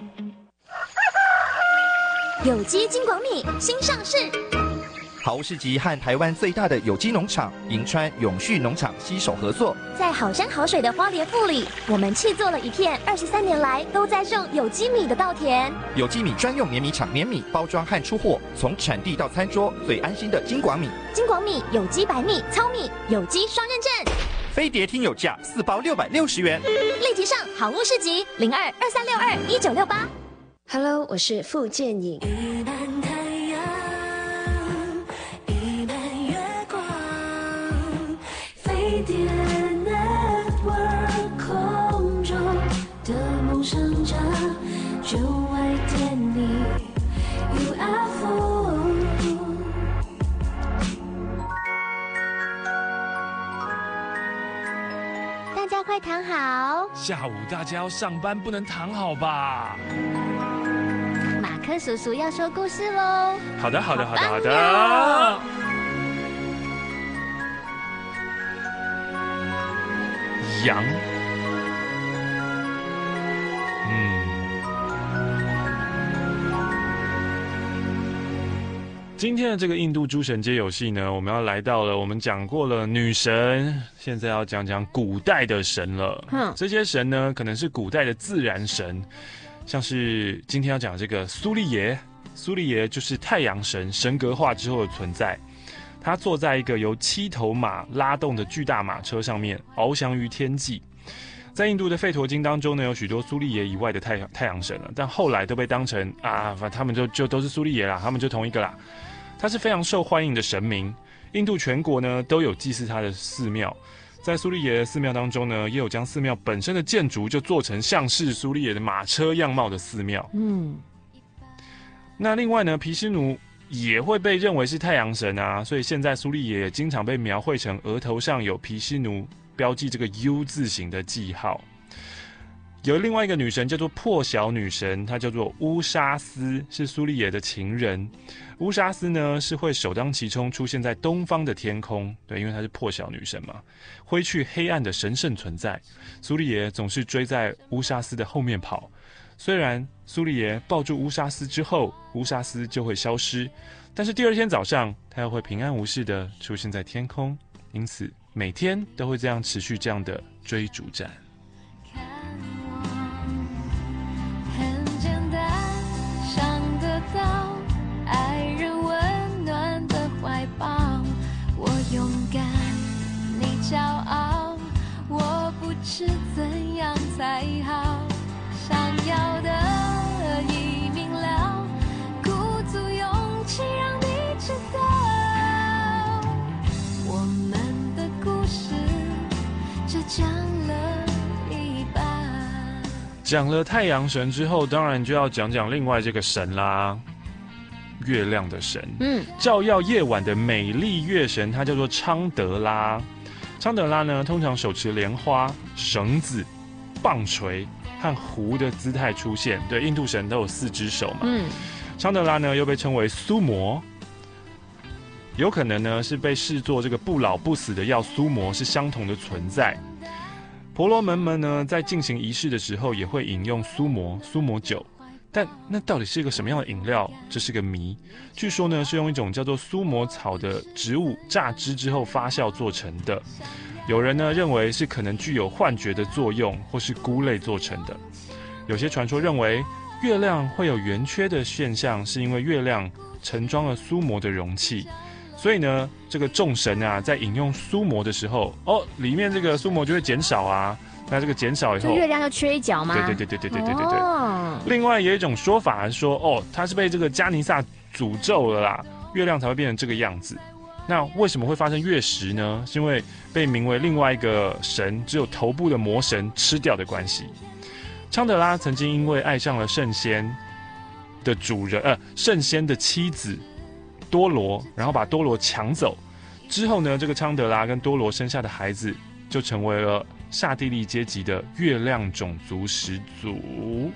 有机金广米新上市。 好物市集和台湾最大的有机农场银川永续农场携手合作， 在好山好水的花莲富里，我们砌作了一片23年来都在种有机米的稻田。 有机米专用碾米厂碾米包装和出货，从产地到餐桌最安心的金广米。 金广米有机白米、糙米，有机双认证。 飞碟听友价4包660元。 立即上好物市集0223621968。Hello， 我是傅建颖。飞碟 Network 空中的梦想家，就爱点你 UFO。大家快躺好。 下午大家要上班，不能躺好吧？ 马克叔叔要说故事喽。 好的，好的，好的，好的。 羊，今天的这个印度诸神街游戏呢，我们要来到了，我们讲过了女神，现在要讲讲古代的神了。这些神呢，可能是古代的自然神，像是今天要讲这个苏利耶，苏利耶就是太阳神神格化之后的存在。 他坐在一个由7头马拉动的巨大马车上面，翱翔于天际。在印度的吠陀经当中呢，有许多苏利耶以外的太阳神了，但后来都被当成他们就都是苏利耶啦，他们就同一个啦。他是非常受欢迎的神明，印度全国呢都有祭祀他的寺庙。在苏利耶的寺庙当中呢，也有将寺庙本身的建筑就做成像是苏利耶的马车样貌的寺庙。那另外呢，毗湿奴 也会被认为是太阳神啊，所以现在苏利耶也经常被描绘成额头上有毗湿奴标记这个 U 字形的记号。 有另外一个女神叫做破晓女神，她叫做乌沙斯，是苏丽叶的情人。乌沙斯呢是会首当其冲出现在东方的天空，对，因为她是破晓女神嘛，挥去黑暗的神圣存在。苏丽叶总是追在乌沙斯的后面跑，虽然苏丽叶抱住乌沙斯之后，乌沙斯就会消失，但是第二天早上她又会平安无事的出现在天空，因此每天都会这样持续这样的追逐战。 很简单，想得到爱人温暖的怀抱，我勇敢，你骄傲，我不知怎样才好，想要的已明了，鼓足勇气让你知道，我们的故事就讲了一半。 讲了太阳神之后，当然就要讲讲另外这个神啦，月亮的神。照耀夜晚的美丽月神，它叫做昌德拉。昌德拉呢，通常手持莲花、绳子、棒槌和壶的姿态出现。对，印度神都有4只手嘛。昌德拉呢，又被称为苏魔，有可能呢是被视作这个不老不死的药苏魔是相同的存在。婆罗门们呢，在进行仪式的时候，也会饮用苏魔酒，但那到底是一个什么样的饮料？这是个谜。据说呢，是用一种叫做苏魔草的植物榨汁之后发酵做成的。有人呢认为是可能具有幻觉的作用，或是菇类做成的。有些传说认为，月亮会有圆缺的现象，是因为月亮盛装了苏魔的容器。所以呢，这个众神啊，在饮用苏魔的时候，里面这个苏魔就会减少啊。那这个减少以后， 就月亮就缺一角吗？ 对。另外有一种说法是说，它是被这个加尼萨诅咒了啦，月亮才会变成这个样子。那为什么会发生月食呢？是因为被名为另外一个神只有头部的魔神吃掉的关系。昌德拉曾经因为爱上了圣仙的主人，圣仙的妻子多罗，然后把多罗抢走之后呢，这个昌德拉跟多罗生下的孩子就成为了刹帝利阶级的月亮种族始祖。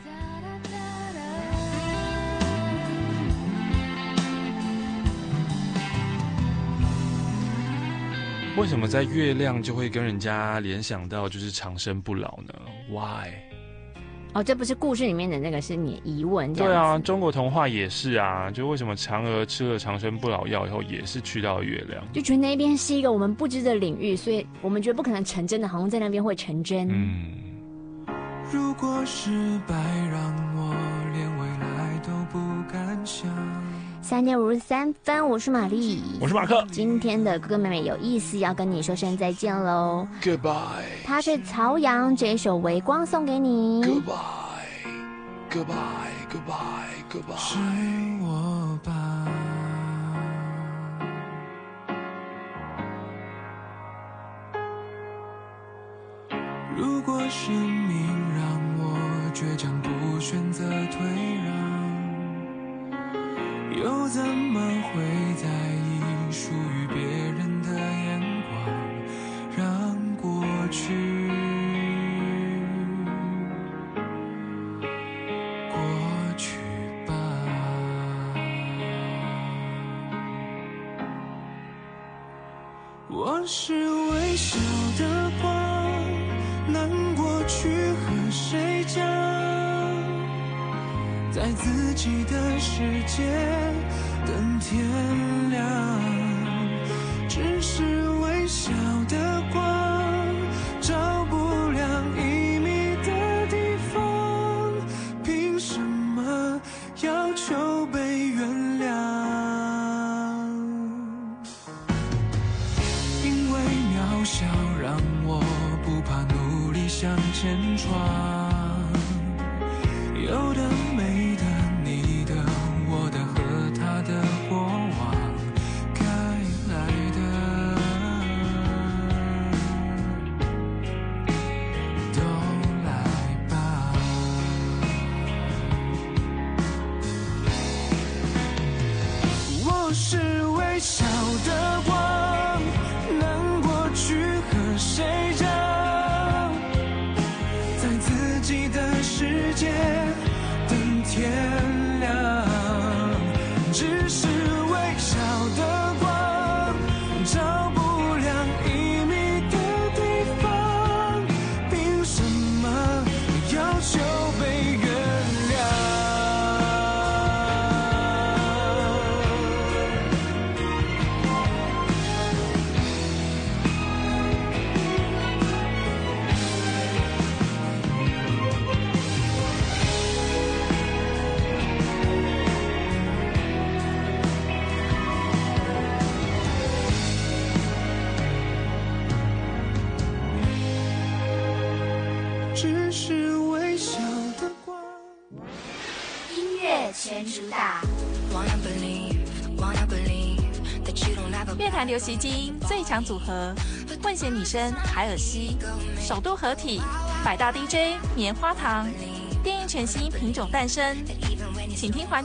为什么在月亮就会跟人家联想到就是长生不老呢 ？Why？ 这不是故事里面的那个，是你的疑问。 对啊，中国童话也是啊，就为什么嫦娥吃了长生不老药以后也是去到了月亮？ 就觉得那边是一个我们不知的领域，所以我们觉得不可能成真的，好像在那边会成真。 如果失败让我连未来都不敢想。 3点53分，我是玛丽， 我是马克。 今天的哥哥妹妹有意思，要跟你说声再见喽。 Goodbye。 他是曹阳，这一首《微光》送给你。 Goodbye。是我吧？如果生命让我倔强，不选择退让。又怎么会在意属于别人的眼光？让过去过去吧。我是微小的光，难过去和谁讲？在自己的世界等天亮，只是微小的光，照不亮1米的地方，凭什么要求被原谅？因为渺小让我不怕努力向前闯，有的没的，你的我的和他的过往，该来的都来吧。我是微小的光，难过去和谁讲？在自己的世界等天亮，只是微小的光照不亮1米的地方，凭什么要求被原谅？只是微小的光。 音乐全主打， 乐坛流行精英最强组合，混血女声海尔希，首度合体百大 DJ 棉花糖，电音全新品种诞生，请听环